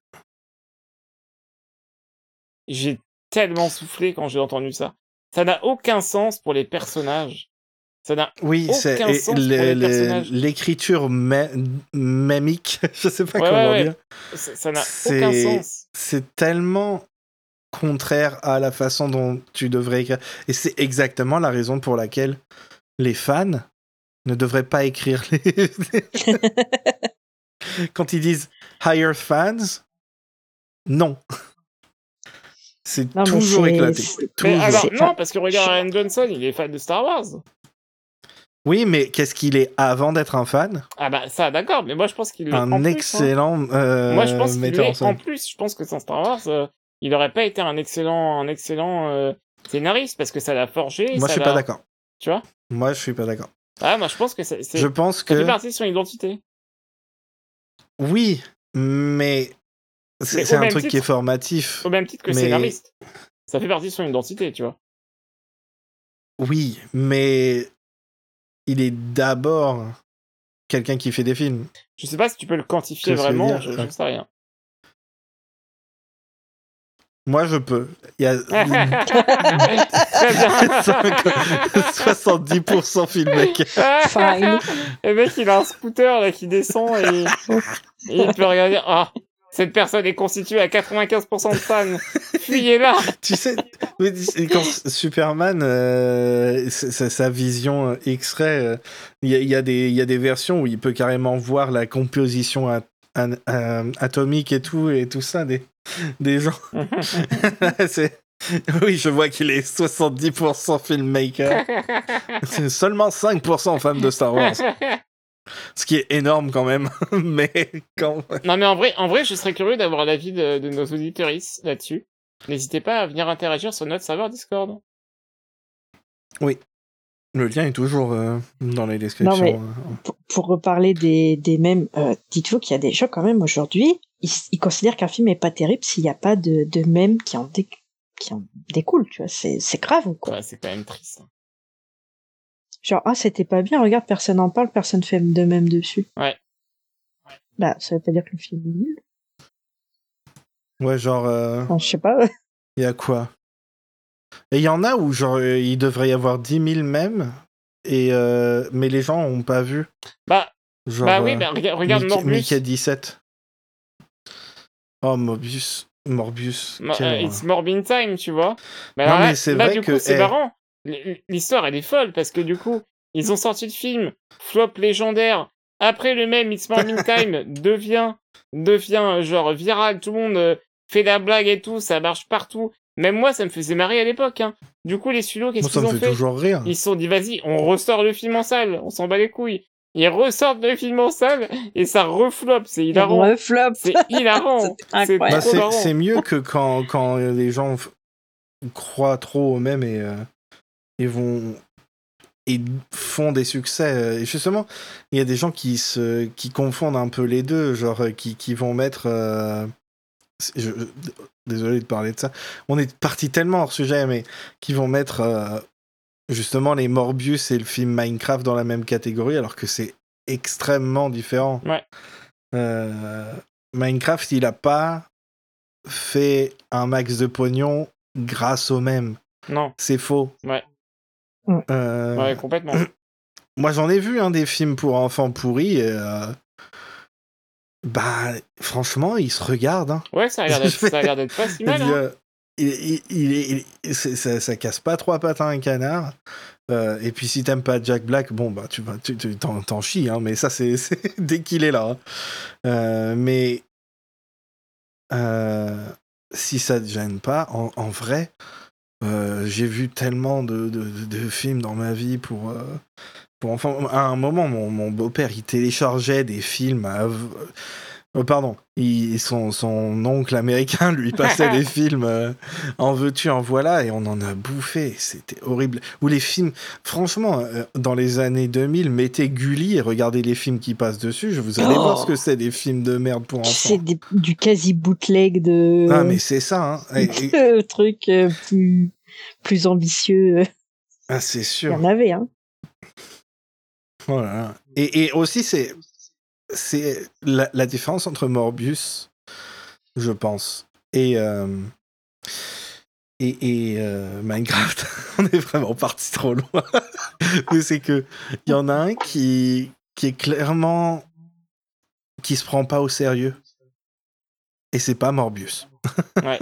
D: J'ai tellement soufflé quand j'ai entendu ça. Ça n'a aucun sens pour les personnages. Ça n'a
B: Oui,
D: aucun sens pour les personnages.
B: l'écriture mémique, je sais pas comment dire.
D: Ça n'a aucun sens.
B: C'est tellement contraire à la façon dont tu devrais écrire. Et c'est exactement la raison pour laquelle les fans ne devraient pas écrire les... Quand ils disent « hire fans », non. C'est toujours éclaté.
D: Mais alors, non, parce que regarde Ryan Johnson, il est fan de Star Wars.
B: Oui, mais qu'est-ce qu'il est avant d'être un fan?
D: Ah bah ça, d'accord, mais moi je pense qu'il est
B: un excellent
D: moi je pense qu'il est
B: en
D: plus. Je pense que sans Star Wars, il aurait pas été un excellent scénariste, parce que ça l'a forgé.
B: Moi je suis pas d'accord.
D: Tu vois?
B: Moi je suis pas d'accord.
D: Ah, moi je pense que
B: je pense que
D: ça fait partie de son identité.
B: Oui, mais c'est un truc qui est formatif.
D: Au même titre que scénariste. Ça fait partie de son identité, tu vois.
B: Oui, mais il est d'abord quelqu'un qui fait des films.
D: Je sais pas si tu peux le quantifier vraiment, je sais rien.
B: Moi, je peux. Il y a 70% filmmaker.
C: Fine.
D: Le mec, il a un scooter là qui descend et il peut regarder. Ah, cette personne est constituée à 95% de fans. Fuyez-la.
B: Tu sais, quand Superman, sa vision X-ray, il y a des versions où il peut carrément voir la composition atomique et tout ça des gens. Oui, je vois qu'il est 70% filmmaker. C'est seulement 5% fan de Star Wars. Ce qui est énorme quand même, mais quand...
D: Non mais en vrai, je serais curieux d'avoir l'avis de nos auditeurs là-dessus. N'hésitez pas à venir interagir sur notre serveur Discord.
B: Oui, le lien est toujours dans les descriptions.
C: Non mais pour reparler des mêmes, dites-vous qu'il y a des gens quand même aujourd'hui, ils considèrent qu'un film est pas terrible s'il n'y a pas de mèmes qui en découlent, tu vois. C'est grave ou quoi?
D: Ouais, c'est quand même triste.
C: Genre, ah, c'était pas bien, regarde, personne n'en parle, personne fait de même dessus.
D: Ouais.
C: Bah, ça veut pas dire que le film est nul.
B: Ouais, genre...
C: Enfin, je sais pas.
B: Il y a quoi? Et il y en a où, genre, il devrait y avoir 10 000 mèmes, mais les gens ont pas vu.
D: Bah,
B: genre,
D: oui, regarde Morbius.
B: Mickey 17. Oh, Morbius.
D: It's Morbin Time, tu vois.
B: Mais non, mais c'est vrai que...
D: c'est marrant. L'histoire, elle est folle, parce que du coup, ils ont sorti le film, flop légendaire. Après, le même It's Morbin Time devient genre viral, tout le monde fait la blague et tout, ça marche partout. Même moi, ça me faisait marrer à l'époque, hein. Du coup, les studios, qu'est-ce qu'ils ont fait?
B: Ça me fait toujours rire.
D: Ils se sont dit, vas-y, on ressort le film en salle, on s'en bat les couilles. ils ressortent le film en salle et ça reflop, c'est hilarant.
C: Reflop.
D: C'est hilarant.
C: C'est incroyable.
D: trop marrant.
B: C'est mieux que quand les gens croient trop eux-mêmes et vont et font des succès. Et justement, il y a des gens qui confondent un peu les deux, genre qui vont mettre... désolé de parler de ça. On est parti tellement hors sujet, mais qui vont mettre justement les Morbius et le film Minecraft dans la même catégorie, alors que c'est extrêmement différent.
D: Ouais.
B: Minecraft, il a pas fait un max de pognon grâce au même.
D: Non.
B: C'est faux.
D: Ouais.
B: Ouais,
D: complètement.
B: Moi, j'en ai vu des films pour enfants pourris. Bah, franchement, ils se regardent. Hein.
D: Ouais, ça a l'air d'être pas si mal. Hein.
B: Ça casse pas trois pattes à un canard. Et puis, si t'aimes pas Jack Black, bon, bah, tu t'en chies. Hein, mais ça, c'est dès qu'il est là. Hein. Mais si ça te gêne pas, en vrai, j'ai vu tellement de films dans ma vie pour enfants. À un moment, mon beau-père, il téléchargeait des films pardon, son oncle américain lui passait des films en veux-tu, en voilà, et on en a bouffé. C'était horrible. Ou les films, franchement, dans les années 2000, mettez Gulli et regardez les films qui passent dessus. Vous allez voir ce que c'est des films de merde pour enfants.
C: C'est du quasi bootleg de.
B: Ah, mais c'est ça, hein.
C: Truc plus ambitieux.
B: Ah, c'est sûr.
C: Il y en avait, hein.
B: Voilà. Et aussi, c'est la différence entre Morbius, je pense, et Minecraft. On est vraiment parti trop loin. Mais c'est que il y en a un qui est clairement qui se prend pas au sérieux. Et c'est pas Morbius.
D: Ouais.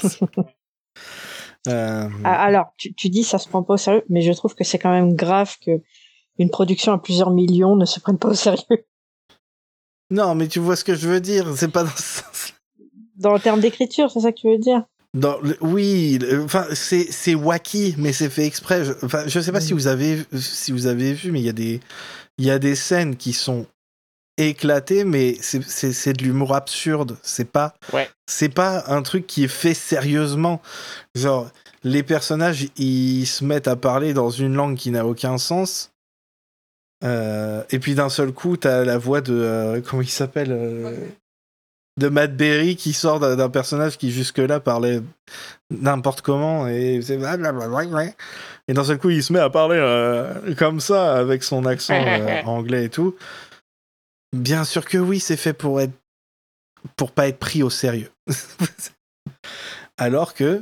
C: Alors, tu dis ça se prend pas au sérieux, mais je trouve que c'est quand même grave que une production à plusieurs millions ne se prenne pas au sérieux.
B: Non, mais tu vois ce que je veux dire, c'est pas dans ce sens.
C: Dans le terme d'écriture, c'est ça que tu veux dire?
B: Oui, enfin c'est wacky, mais c'est fait exprès. Je sais pas si vous avez vu, mais il y a des scènes qui sont éclatées, mais c'est de l'humour absurde. C'est pas un truc qui est fait sérieusement. Genre les personnages, ils se mettent à parler dans une langue qui n'a aucun sens. Et puis d'un seul coup, t'as la voix de comment il s'appelle de Matt Berry qui sort d'un personnage qui jusque-là parlait n'importe comment et c'est et d'un seul coup il se met à parler comme ça avec son accent anglais et tout. Bien sûr que oui, c'est fait pour pas être pris au sérieux. Alors que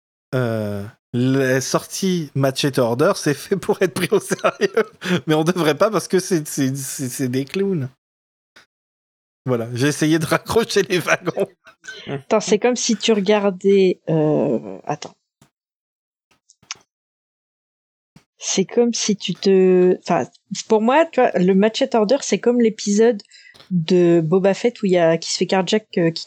B: la sortie Machete Order, c'est fait pour être pris au sérieux. Mais on devrait pas parce que c'est des clowns. Voilà, j'ai essayé de raccrocher les wagons.
C: Attends, c'est comme si tu regardais... Attends. C'est comme si tu te... Enfin, pour moi, tu vois, le Machete Order, c'est comme l'épisode de Boba Fett où il y a qui se fait carjack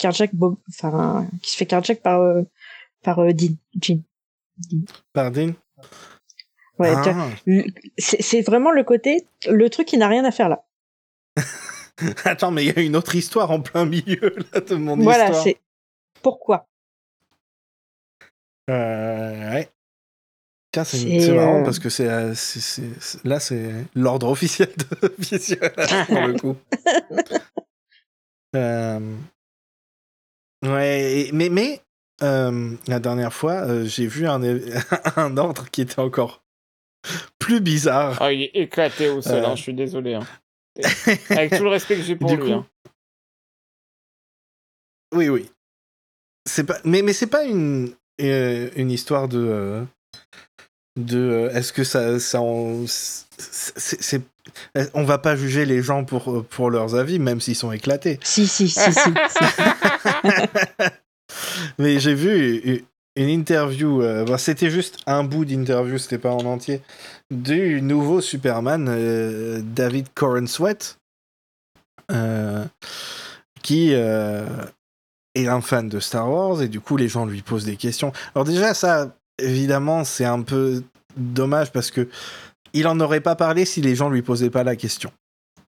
C: par Din.
B: Par Din.
C: Ouais, c'est vraiment le truc qui n'a rien à faire là.
B: Attends, mais il y a une autre histoire en plein milieu là, de mon histoire.
C: Voilà, c'est pourquoi.
B: Ouais. Tiens, c'est marrant parce que là, c'est l'ordre officiel de visionnage pour le coup. Ouais, mais la dernière fois, j'ai vu un ordre qui était encore plus bizarre.
D: Ah, il est éclaté au sol, je suis désolé. Hein. Avec tout le respect que j'ai pour lui. Hein.
B: Oui. C'est pas, mais c'est pas une histoire de est-ce que on va pas juger les gens pour leurs avis, même s'ils sont éclatés.
C: Si.
B: Mais j'ai vu une interview, c'était juste un bout d'interview, c'était pas en entier, du nouveau Superman, David Corenswet, qui est un fan de Star Wars, et du coup les gens lui posent des questions. Alors déjà ça, évidemment, c'est un peu dommage parce que il en aurait pas parlé si les gens lui posaient pas la question.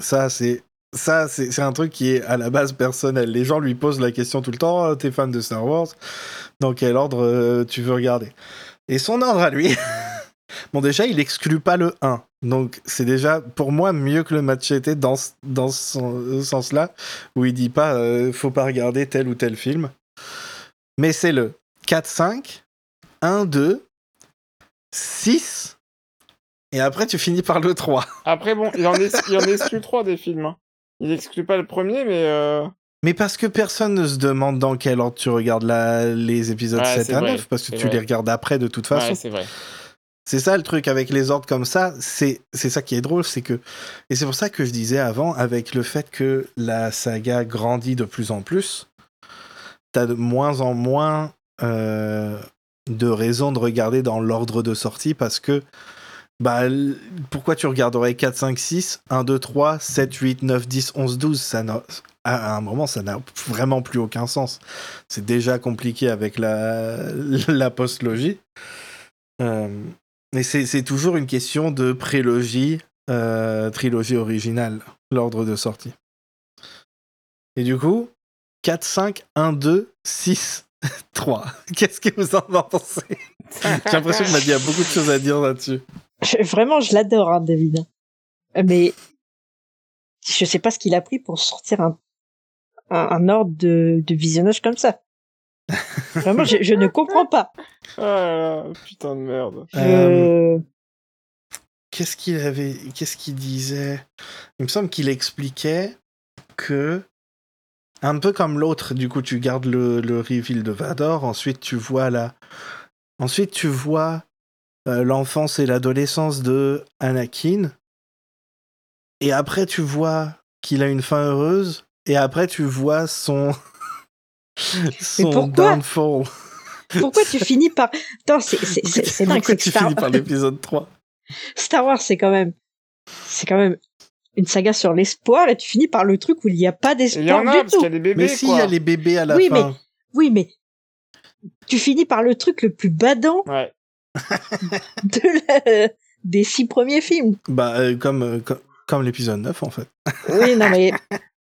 B: c'est un truc qui est à la base personnel. Les gens lui posent la question tout le temps, t'es fan de Star Wars, dans quel ordre tu veux regarder? Et son ordre à lui, bon déjà il exclut pas le 1, donc c'est déjà pour moi mieux que le Machete dans ce sens-là, où il dit pas faut pas regarder tel ou tel film, mais c'est le 4, 5, 1, 2, 6, et après tu finis par le 3.
D: Après, bon, il en exclut 3 des films. Hein. Il exclut pas le premier, mais...
B: Mais parce que personne ne se demande dans quel ordre tu regardes les épisodes 7 à 9, parce que tu les regardes après de toute façon.
D: Ouais, c'est vrai.
B: C'est ça le truc avec les ordres comme ça, c'est ça qui est drôle, c'est que... Et c'est pour ça que je disais avant, avec le fait que la saga grandit de plus en plus, t'as de moins en moins de raisons de regarder dans l'ordre de sortie, parce que pourquoi tu regarderais 4, 5, 6, 1, 2, 3, 7, 8, 9, 10, 11, 12 à un moment, ça n'a vraiment plus aucun sens. C'est déjà compliqué avec la postlogie. Mais c'est toujours une question de prélogie, trilogie originale, l'ordre de sortie. Et du coup, 4, 5, 1, 2, 6, 3. Qu'est-ce que vous en pensez? J'ai l'impression que Maddy a beaucoup de choses à dire là-dessus.
C: Vraiment, je l'adore, hein, David. Mais je sais pas ce qu'il a pris pour sortir un ordre de visionnage comme ça. Vraiment, je ne comprends pas.
D: Ah, putain de merde.
B: Qu'est-ce qu'il disait? Il me semble qu'il expliquait que, un peu comme l'autre, du coup, tu gardes le reveal de Vador, ensuite tu vois l'enfance et l'adolescence de Anakin, et après tu vois qu'il a une fin heureuse, et après tu vois son downfall.
C: Pourquoi tu finis par... Attends, c'est dingue.
B: Pourquoi tu finis par l'épisode 3?
C: Star Wars, c'est quand même une saga sur l'espoir, et tu finis par le truc où il n'y a pas d'espoir
D: du tout. Il y en a, parce qu'il y a des bébés,
B: mais si, il y a les bébés à la fin.
C: Oui, mais tu finis par le truc le plus badant des 6 premiers films.
B: Comme l'épisode 9, en fait.
C: Oui, non, mais...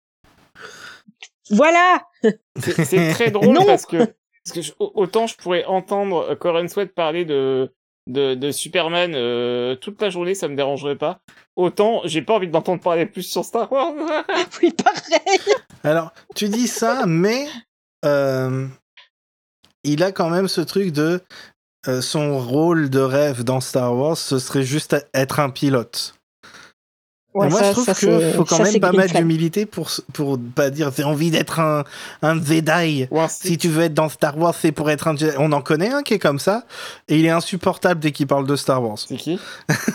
C: Voilà.
D: C'est très drôle parce que autant je pourrais entendre Coren Sweat parler de Superman toute la journée, ça me dérangerait pas. Autant j'ai pas envie d'entendre parler plus sur Star Wars.
C: Oui, pareil.
B: Alors, tu dis ça, mais il a quand même ce truc de son rôle de rêve dans Star Wars, ce serait juste être un pilote. Ouais, moi, je trouve qu'il faut quand même pas mal d'humilité pour pas dire j'ai envie d'être un Jedi. Si tu veux être dans Star Wars, c'est pour être un Jedi. On en connaît un qui est comme ça, et il est insupportable dès qu'il parle de Star Wars.
D: C'est qui?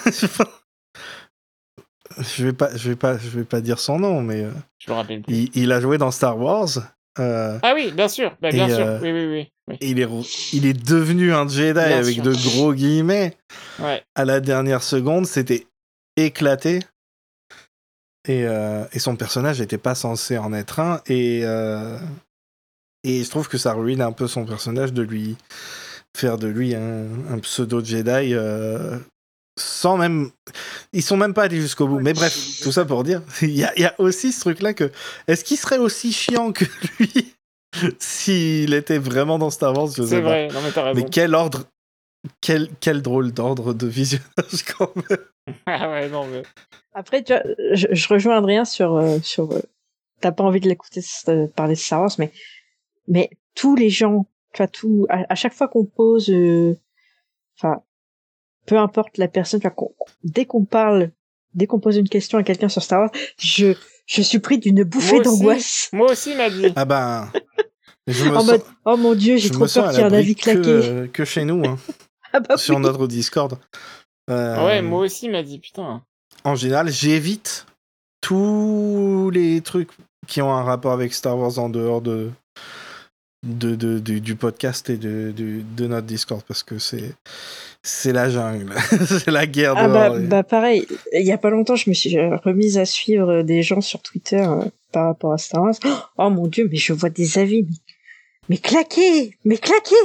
B: Je vais pas dire son nom, mais
D: je me rappelle plus.
B: Il a joué dans Star Wars.
D: Ah oui, bien sûr, bien sûr. Oui.
B: Il est devenu un Jedi bien avec sûr. De gros guillemets.
D: Ouais.
B: À la dernière seconde, c'était éclaté. Et son personnage n'était pas censé en être un. Et je trouve que ça ruine un peu son personnage de lui faire de lui un pseudo Jedi sans même... Ils sont même pas allés jusqu'au bout. Mais bref, tout ça pour dire, il y a aussi ce truc-là que... Est-ce qu'il serait aussi chiant que lui s'il était vraiment dans Star Wars? Je sais pas.
D: C'est vrai, non mais t'as raison.
B: Mais quel ordre... Quel drôle d'ordre de visionnage quand même.
D: Ah ouais, non mais...
C: Après, tu vois, je rejoins Adrien sur t'as pas envie de l'écouter parler de Star Wars, mais tous les gens, tu vois, à chaque fois qu'on pose, enfin, peu importe la personne, tu vois, dès qu'on pose une question à quelqu'un sur Star Wars, je suis pris d'une bouffée d'angoisse.
D: Moi aussi, m'a dit.
B: Ah ben,
C: mode, oh mon Dieu, j'ai trop peur qu'il y ait un avis claqué.
B: Que chez nous, hein.
C: Ah bah
B: sur
C: oui.
B: notre Discord.
D: Ouais, moi aussi, m'a dit, putain.
B: En général, j'évite tous les trucs qui ont un rapport avec Star Wars en dehors du podcast et de notre Discord, parce que c'est la jungle. C'est la guerre dehors.
C: Bah pareil, il y a pas longtemps, je me suis remise à suivre des gens sur Twitter par rapport à Star Wars. Oh mon Dieu, mais je vois des avis. Mais claqués. Mais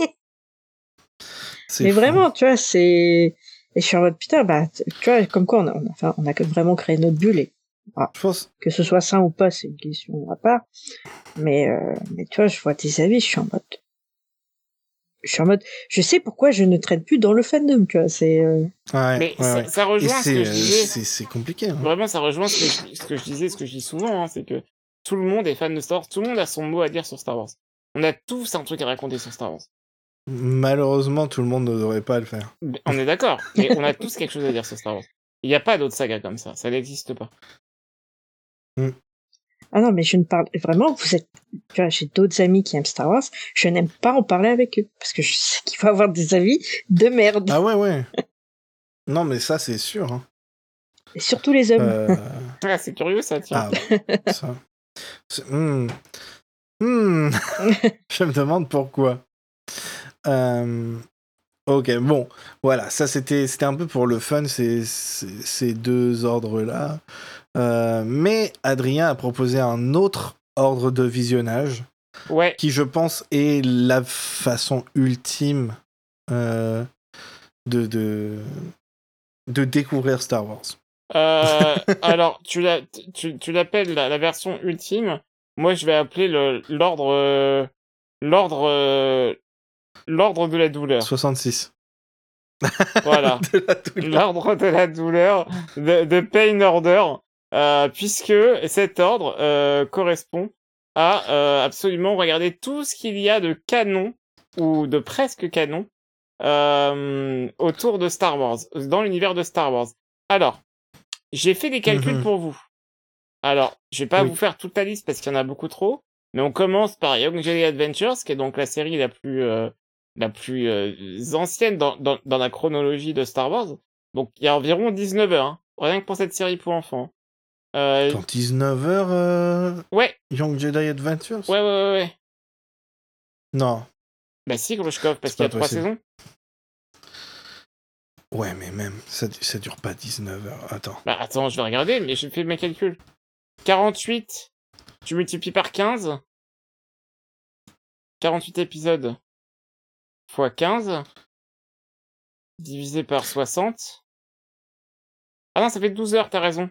C: fou. Vraiment, tu vois, c'est... Et je suis en mode, putain, bah, tu vois, comme quoi, on a vraiment créé notre bulle, et
B: Je pense.
C: Que ce soit sain ou pas, c'est une question à part. Mais tu vois, je vois tes avis, je suis en mode, je sais pourquoi je ne traîne plus dans le fandom, tu vois, c'est...
D: Mais ça rejoint ce que je disais.
B: C'est compliqué. Hein.
D: Vraiment, ça rejoint ce que je disais, ce que je dis souvent, hein, c'est que tout le monde est fan de Star Wars, tout le monde a son mot à dire sur Star Wars. On a tous un truc à raconter sur Star Wars.
B: Malheureusement, tout le monde ne devrait pas le faire.
D: On est d'accord, mais on a tous quelque chose à dire sur Star Wars. Il n'y a pas d'autres sagas comme ça n'existe pas.
C: Ah non, mais je ne parle vraiment, tu vois, j'ai d'autres amis qui aiment Star Wars, je n'aime pas en parler avec eux, parce que je sais qu'il faut avoir des avis de merde.
B: Ah ouais. Non, mais ça, c'est sûr. Hein.
C: Et surtout les hommes.
D: Ah, c'est curieux ça, tiens.
B: Ah, ça. Je me demande pourquoi. Ok, bon, voilà, ça c'était un peu pour le fun, ces deux ordres-là. Mais Adrien a proposé un autre ordre de visionnage, qui je pense est la façon ultime de découvrir Star Wars.
D: Alors, tu l'appelles la version ultime. Moi, je vais appeler l'ordre de la douleur.
B: 66.
D: Voilà. L'ordre de la douleur, de Pain Order, puisque cet ordre correspond à absolument regarder tout ce qu'il y a de canon, ou de presque canon, autour de Star Wars, dans l'univers de Star Wars. Alors, j'ai fait des calculs pour vous. Alors, je vais pas vous faire toute la liste parce qu'il y en a beaucoup trop, mais on commence par Young Jedi Adventures, qui est donc la série la plus ancienne dans la chronologie de Star Wars. Donc, il y a environ 19 heures, hein, rien que pour cette série pour enfants.
B: 19 heures
D: Ouais.
B: Young Jedi Adventures?
D: Ouais.
B: Non.
D: Bah si, Grushkov, parce qu'il y a 3 saisons.
B: Ouais, mais même, ça dure pas 19 heures. Attends.
D: Bah attends, je vais regarder, mais j'ai fait mes calculs. 48, tu multiplies par 15. 48 épisodes fois 15, divisé par 60. Ah non, ça fait 12 heures, t'as raison.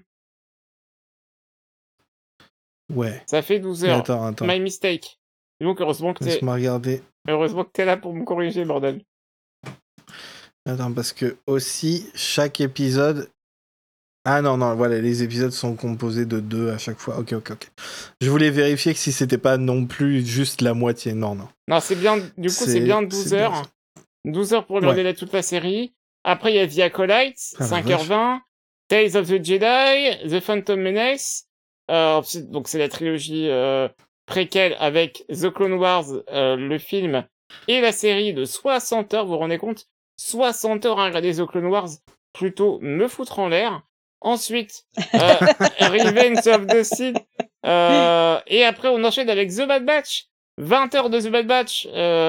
B: Ouais.
D: Ça fait 12 heures.
B: Attends.
D: My mistake. Donc, heureusement que
B: Laisse-moi regarder.
D: Heureusement que t'es là pour me corriger, bordel.
B: Attends, parce que aussi, chaque épisode... Ah non, voilà, les épisodes sont composés de 2 à chaque fois. Ok. Je voulais vérifier que si c'était pas non plus juste la moitié. Non.
D: Non, c'est bien, du coup, c'est bien 12 heures. Bien 12 heures pour regarder toute la série. Après, il y a The Acolyte, 5h20. Tales of the Jedi, The Phantom Menace. Donc, c'est la trilogie préquelle avec The Clone Wars, le film, et la série de 60 heures. Vous vous rendez compte? 60 heures à regarder The Clone Wars. Plutôt me foutre en l'air. Ensuite, Revenge of the Sith. Et après, on enchaîne avec The Bad Batch. 20 heures de The Bad Batch.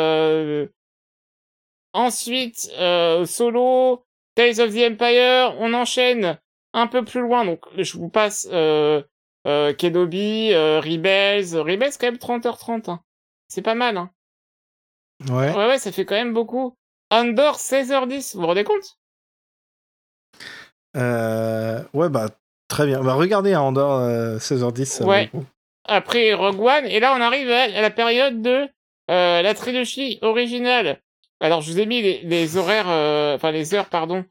D: Ensuite, Solo, Tales of the Empire. On enchaîne un peu plus loin. Donc, je vous passe Kenobi, Rebels. Rebels, quand même 30h30. Hein. C'est pas mal. Hein. Ouais, ça fait quand même beaucoup. Andor, 16h10. Vous vous rendez compte?
B: Ouais, bah, très bien. Bah, regardez, Andor, 16h10, ça
D: ouais. Après Rogue One, et là, on arrive à la période de la trilogie originale. Alors, je vous ai mis les horaires, les heures, pardon,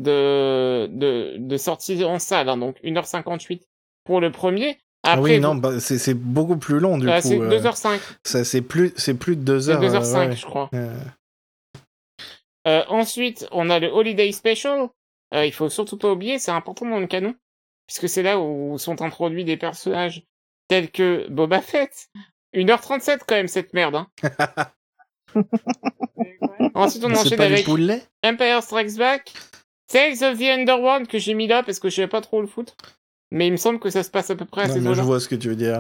D: de sortie en salle, hein, donc 1h58 pour le premier. Après,
B: non, bah, c'est beaucoup plus long, du coup.
D: C'est 2h05.
B: C'est plus de 2 heures.
D: C'est 2h05, je crois. Ensuite, on a le Holiday Special. Il faut surtout pas oublier, c'est important dans le canon, puisque c'est là où sont introduits des personnages tels que Boba Fett. 1h37 quand même, cette merde. Hein. Ensuite, on enchaîne avec Empire Strikes Back, Tales of the Underworld, que j'ai mis là parce que je savais pas trop le foutre. Mais il me semble que ça se passe à peu près à ces eaux-là.
B: Je vois ce que tu veux dire.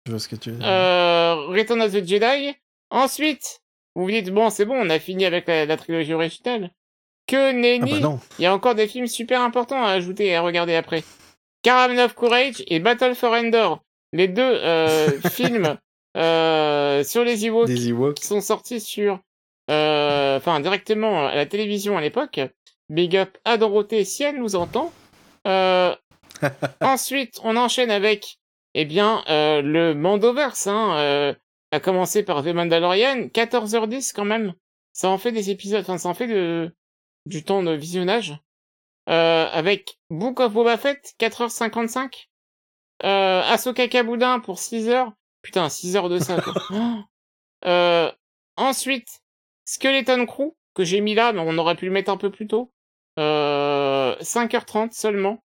D: Return of the Jedi. Ensuite, vous vous dites, bon, c'est bon, on a fini avec la trilogie originale. Que nenni, il y a encore des films super importants à ajouter et à regarder après. Caravan of Courage et Battle for Endor. Les deux films sur les Ewoks qui sont sortis sur... directement à la télévision à l'époque. Big up à Dorothée si elle nous entend. Ensuite, on enchaîne avec, le Mandoverse, à commencer par The Mandalorian, 14h10 quand même. Ça en fait des épisodes, ça en fait du temps de visionnage. Avec Book of Boba Fett, 4h55. Ahsoka Kaboudin pour 6h. Putain, 6h de ça, quoi. Ensuite, Skeleton Crew, que j'ai mis là, mais on aurait pu le mettre un peu plus tôt. 5h30 seulement.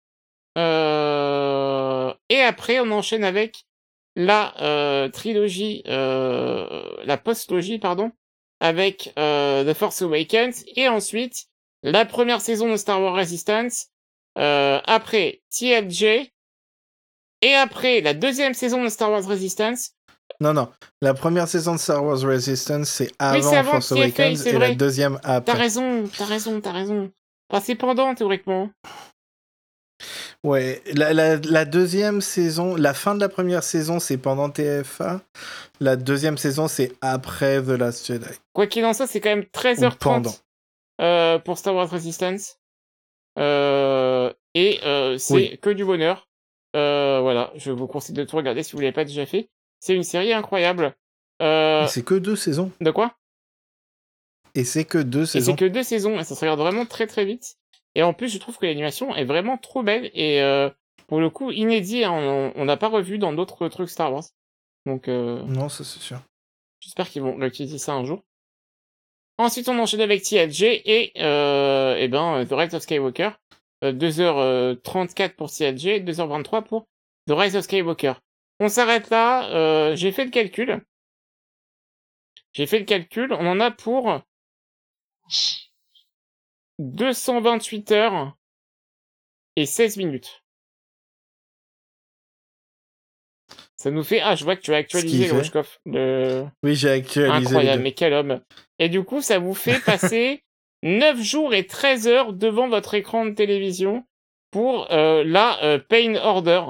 D: Et après, on enchaîne avec la trilogie, la post-logie, pardon, avec The Force Awakens, et ensuite, la première saison de Star Wars Resistance, après TLJ, et après la deuxième saison de Star Wars Resistance.
B: Non. La première saison de Star Wars Resistance, c'est avant,
D: c'est avant
B: Force Awakens,
D: c'est
B: et
D: vrai.
B: la deuxième après.
D: T'as raison. Enfin, c'est pendant, théoriquement.
B: Ouais, la deuxième saison, la fin de la première saison, c'est pendant TFA. La deuxième saison, c'est après The Last Jedi.
D: Quoi qu'il en soit, c'est quand même 13h30 pour Star Wars Resistance. C'est que du bonheur. Voilà, je vous conseille de tout regarder si vous l'avez pas déjà fait. C'est une série incroyable.
B: Et c'est que 2 saisons.
D: De quoi ?
B: Et c'est que 2 saisons.
D: Et c'est que 2 saisons, et ça se regarde vraiment très très vite. Et en plus, je trouve que l'animation est vraiment trop belle, et pour le coup, inédit, hein, on n'a pas revu dans d'autres trucs Star Wars. Donc,
B: non, ça c'est sûr.
D: J'espère qu'ils vont réutiliser ça un jour. Ensuite, on enchaîne avec TLJ et The Rise of Skywalker. 2h34 pour TLJ, 2h23 pour The Rise of Skywalker. On s'arrête là. J'ai fait le calcul. On en a pour 228 heures et 16 minutes. Ça nous fait... Ah, je vois que tu as actualisé le Rochkoff.
B: Oui, j'ai actualisé.
D: Incroyable, mais quel homme. Et du coup, ça vous fait passer 9 jours et 13 heures devant votre écran de télévision pour la Pain Order.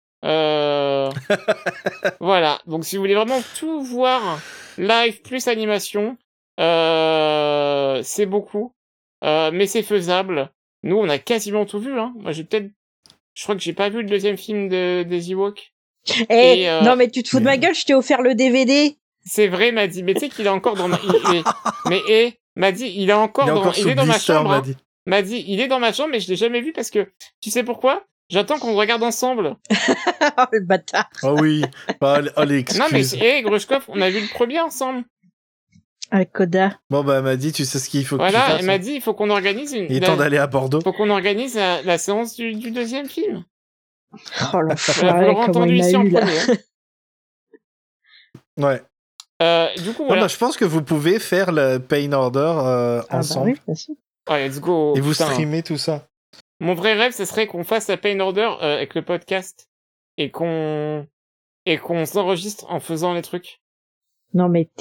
D: Voilà. Donc, si vous voulez vraiment tout voir live plus animation, c'est beaucoup. Mais c'est faisable. Nous, on a quasiment tout vu, hein. Moi, je crois que j'ai pas vu le deuxième film des Ewoks.
C: Non, mais tu te fous de ma gueule, je t'ai offert le DVD.
D: C'est vrai, Maddy. Mais tu sais qu'il est encore dans ma... Maddy, il est dans ma chambre. Hein. Maddy, il est dans ma chambre, mais je l'ai jamais vu parce que... Tu sais pourquoi ? J'attends qu'on le regarde ensemble.
C: Oh, le bâtard.
B: Oh oui. Oh, les excuses.
D: Non, mais, Grushkov, on a vu le premier ensemble.
C: Avec Koda.
B: Bon, bah, Maddy, tu sais ce qu'il faut que tu
D: fasses.
B: fasses.
D: Voilà, Maddy, il faut qu'on organise
B: Il est temps d'aller à Bordeaux.
D: Faut qu'on organise la séance du deuxième film.
C: Oh, l'enfoiré,
D: vous l'aurez entendu ici en premier.
B: Ouais.
D: Du coup, voilà.
B: Je pense que vous pouvez faire le Pain Order ensemble.
C: Bah oui, bien sûr.
D: Ouais, let's go.
B: Et vous streamez tout ça.
D: Mon vrai rêve, ce serait qu'on fasse la Pain Order avec le podcast et qu'on s'enregistre en faisant les trucs.
C: Non, mais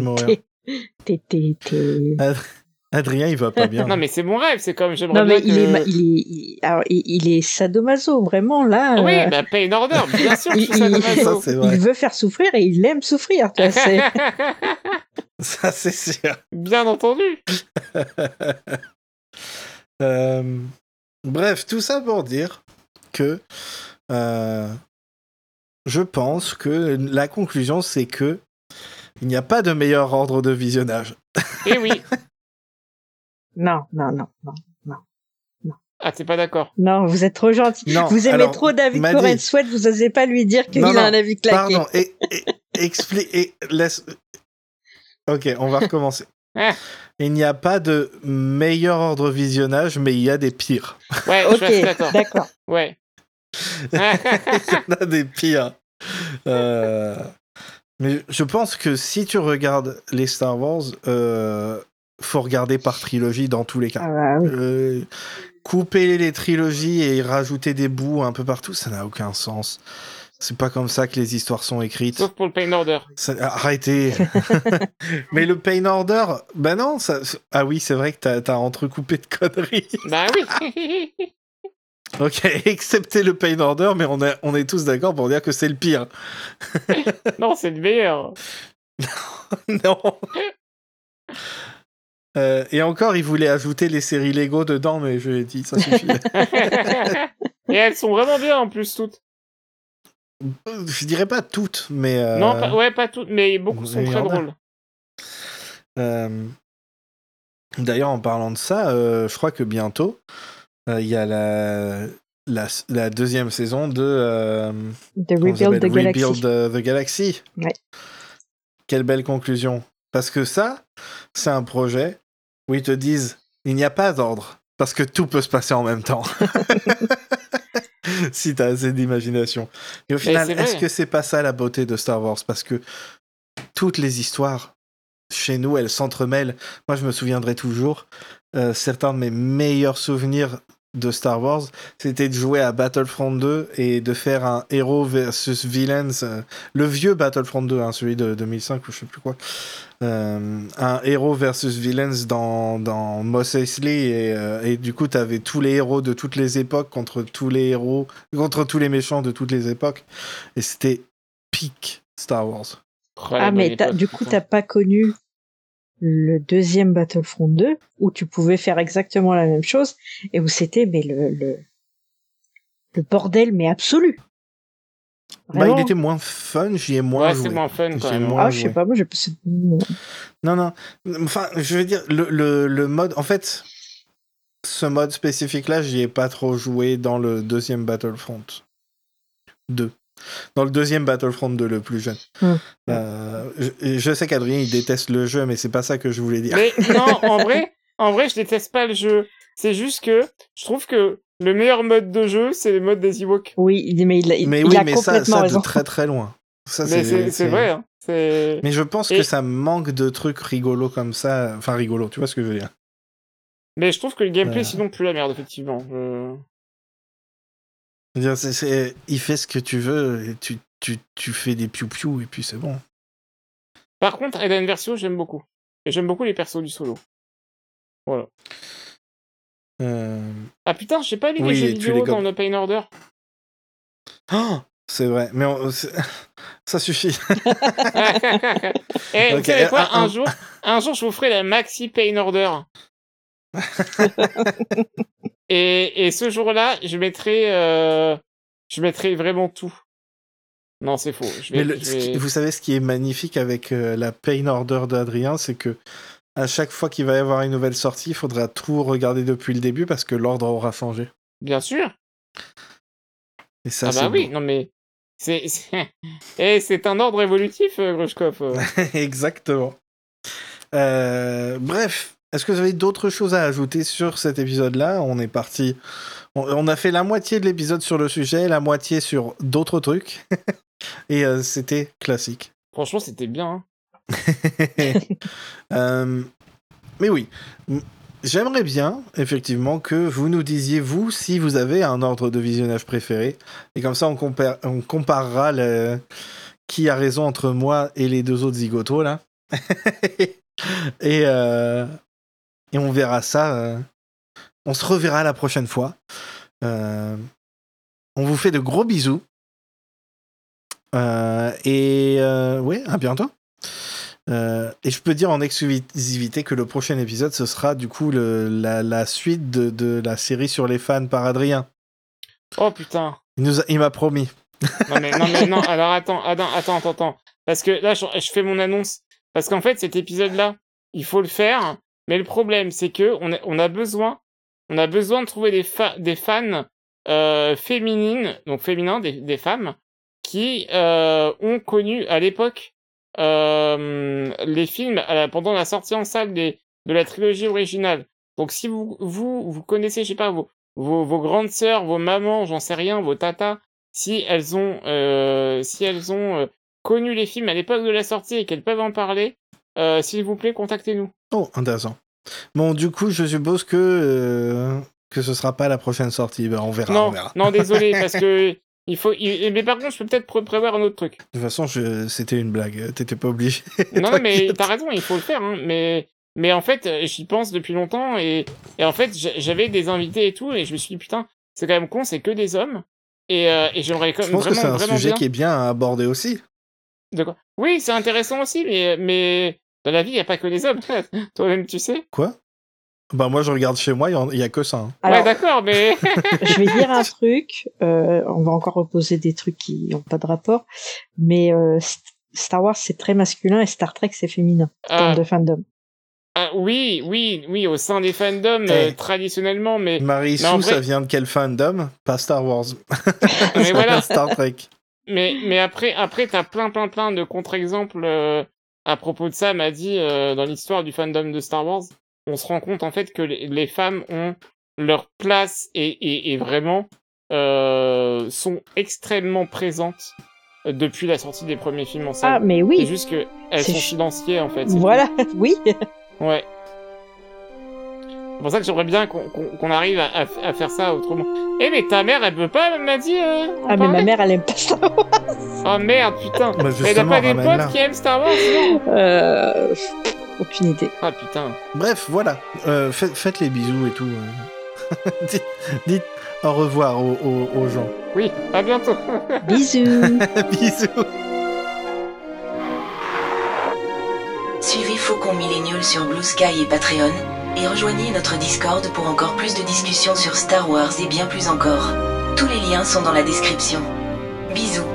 B: Adrien, il va pas bien.
D: Non, mais c'est mon rêve, c'est comme j'aimerais
C: non, mais
D: bien
C: il est sadomaso, vraiment, là.
D: Oui, bah, Pain Order, bien sûr que je suis sadomaso.
B: Ça, c'est vrai.
C: Il veut faire souffrir et il aime souffrir, toi, c'est...
B: Ça, c'est sûr.
D: Bien entendu.
B: Bref, tout ça pour dire que je pense que la conclusion, c'est que il n'y a pas de meilleur ordre de visionnage.
D: Eh oui.
C: Non.
D: Ah, t'es pas d'accord?
C: Non, vous êtes trop gentil.
B: Non,
C: vous aimez
B: alors,
C: trop David Corenswet, vous osez pas lui dire qu'il a un avis claqué.
B: Pardon, laisse... Ok, on va recommencer. Il n'y a pas de meilleur ordre de visionnage, mais il y a des pires.
D: Ouais,
C: ok,
D: je suis d'accord.
C: D'accord.
D: Ouais.
B: Il y en a des pires. Mais je pense que si tu regardes les Star Wars, faut regarder par trilogie dans tous les cas.
C: Ah bah oui.
B: Couper les trilogies et rajouter des bouts un peu partout, ça n'a aucun sens. C'est pas comme ça que les histoires sont écrites.
D: Sauf pour le Pain Order.
B: Arrêtez. Mais le Pain Order, bah non. Ah oui, c'est vrai que t'as entrecoupé de conneries.
D: Bah oui.
B: Ok, excepté le Pain Order, mais on est tous d'accord pour dire que c'est le pire.
D: Non, c'est le meilleur.
B: Non. Et encore, il voulait ajouter les séries Lego dedans, mais je l'ai dit, ça suffit.
D: Et elles sont vraiment bien en plus toutes.
B: Je dirais pas toutes, mais...
D: Non, pas toutes, mais beaucoup sont
B: il y
D: très
B: en a.
D: drôles.
B: D'ailleurs, en parlant de ça, je crois que bientôt, il y a la deuxième saison de...
C: The
B: comment ça
C: Rebuild
B: s'appelle
C: the Galaxy.
B: Rebuild the Galaxy.
C: Ouais.
B: Quelle belle conclusion. Parce que ça, c'est un projet où ils te disent, il n'y a pas d'ordre, parce que tout peut se passer en même temps. Si t'as assez d'imagination. Et au final,
D: c'est vrai.
B: est-ce que c'est pas ça la beauté de Star Wars? Parce que toutes les histoires, chez nous, elles s'entremêlent. Moi, je me souviendrai toujours, certains de mes meilleurs souvenirs de Star Wars, c'était de jouer à Battlefront 2 et de faire un héros versus villains, le vieux Battlefront 2, hein, celui de 2005 ou je sais plus quoi, un héros versus villains dans Mos Eisley et du coup t'avais tous les héros de toutes les époques contre tous les méchants de toutes les époques et c'était peak Star Wars.
C: Ah, mais du coup, t'as pas connu le deuxième Battlefront 2 où tu pouvais faire exactement la même chose et où c'était le bordel mais absolu. Vraiment.
B: Il était moins fun, j'y ai moins joué.
D: C'est moins fun quand même.
C: Je sais pas, moi j'ai passé...
B: Non. Enfin, je veux dire, le mode... En fait, ce mode spécifique-là, j'y ai pas trop joué dans le deuxième Battlefront 2. Dans le deuxième Battlefront 2, le plus jeune. Je sais qu'Adrien, il déteste le jeu, mais c'est pas ça que je voulais dire.
D: Mais non, en vrai, je déteste pas le jeu. C'est juste que je trouve que le meilleur mode de jeu, c'est le mode des Ewoks.
C: Oui, mais il a complètement
B: ça
C: raison.
B: de très très loin. Ça,
D: mais c'est vrai. Hein.
B: Mais je pense que ça manque de trucs rigolos comme ça. Enfin, rigolo, tu vois ce que je veux dire.
D: Mais je trouve que le gameplay, sinon, plus la merde, effectivement.
B: Il fait ce que tu veux et tu fais des piou-piou et puis c'est bon.
D: Par contre, Eden Versio, j'aime beaucoup. Et j'aime beaucoup les persos du solo. Voilà. Ah putain, j'ai pas lu les jeux vidéo dans No Pain Order.
B: Oh, c'est vrai, mais ça suffit.
D: Et vous savez quoi, un jour, je vous ferai la Maxi Pain Order. et ce jour-là, je mettrai vraiment tout. Non, c'est faux.
B: Vous savez ce qui est magnifique avec la Pain Order d'Adrien, c'est que à chaque fois qu'il va y avoir une nouvelle sortie, il faudra tout regarder depuis le début parce que l'ordre aura changé.
D: Bien sûr.
B: Et ça,
D: c'est oui, beau. Non mais c'est un ordre évolutif, Grushkov.
B: Exactement. Bref, est-ce que vous avez d'autres choses à ajouter sur cet épisode-là? On est parti. On a fait la moitié de l'épisode sur le sujet, la moitié sur d'autres trucs. Et c'était classique.
D: Franchement, c'était bien.
B: Mais oui, j'aimerais bien, effectivement, que vous nous disiez, vous, si vous avez un ordre de visionnage préféré. Et comme ça, on comparera qui a raison entre moi et les deux autres zigotos, là. et on verra ça. On se reverra la prochaine fois. On vous fait de gros bisous. Ouais, à bientôt. Et je peux dire en exclusivité que le prochain épisode, ce sera du coup la suite de la série sur les fans par Adrien.
D: Oh putain.
B: Il m'a promis.
D: Non, alors attends. Parce que là, je fais mon annonce. Parce qu'en fait, cet épisode-là, il faut le faire. Mais le problème, c'est que on a besoin de trouver des fans féminines, donc féminins, des femmes, qui ont connu à l'époque les films pendant la sortie en salle de la trilogie originale. Donc si vous connaissez, je sais pas, vos grandes sœurs, vos mamans, j'en sais rien, vos tatas, si elles ont connu les films à l'époque de la sortie et qu'elles peuvent en parler, s'il vous plaît, contactez-nous.
B: Oh, intéressant. Bon, du coup, je suppose que ce sera pas la prochaine sortie. Ben, on verra.
D: Non, désolé, parce que mais par contre, je peux peut-être prévoir un autre truc.
B: De toute façon, c'était une blague. T'étais pas obligé.
D: Non, mais t'as raison, il faut le faire. Hein. Mais en fait, j'y pense depuis longtemps et en fait, j'avais des invités et tout et je me suis dit putain, c'est quand même con, c'est que des hommes et j'aimerais quand même vraiment. Je pense
B: que c'est un sujet qui est bien à aborder aussi.
D: De quoi ? Oui, c'est intéressant aussi, mais dans la vie, il y a pas que des hommes. Toi-même, tu sais.
B: Quoi ? Bah moi je regarde chez moi, il y a que ça. Hein.
C: Alors,
D: Ouais, d'accord, mais...
C: je vais dire un truc. On va encore reposer des trucs qui n'ont pas de rapport, mais Star Wars c'est très masculin et Star Trek c'est féminin en termes de fandom.
D: Oui, au sein des fandoms, traditionnellement, mais...
B: Marie-Sou,
D: en vrai-
B: ça vient de quel fandom? Pas Star Wars.
D: Mais voilà.
B: Star Trek.
D: Mais après, t'as plein de contre-exemples à propos de ça, m'a dit, dans l'histoire du fandom de Star Wars. On se rend compte, en fait, que les femmes ont leur place et vraiment sont extrêmement présentes depuis la sortie des premiers films en salle.
C: Ah, mais
D: C'est
C: oui.
D: juste que elles
C: C'est
D: sont
C: ch-
D: silenciées, en fait. c'est
C: Voilà, oui.
D: tout. Ouais. C'est pour ça que j'aimerais bien qu'on arrive à faire ça autrement. Eh, mais ta mère, elle peut pas, elle m'a dit...
C: Ah, mais ma mère elle aime pas Star Wars.
D: Oh merde, putain.
B: Bah,
D: Mais t'as
B: justement,
D: pas des
B: ramène-la.
D: potes qui aiment Star Wars, non?
C: Aucune idée.
D: Ah putain.
B: Bref, voilà. Faites les bisous et tout. Dites au revoir aux gens.
D: Oui, à bientôt.
C: Bisous.
B: Bisous.
A: Suivez Faucon Millennial sur Blue Sky et Patreon, et rejoignez notre Discord pour encore plus de discussions sur Star Wars et bien plus encore. Tous les liens sont dans la description. Bisous.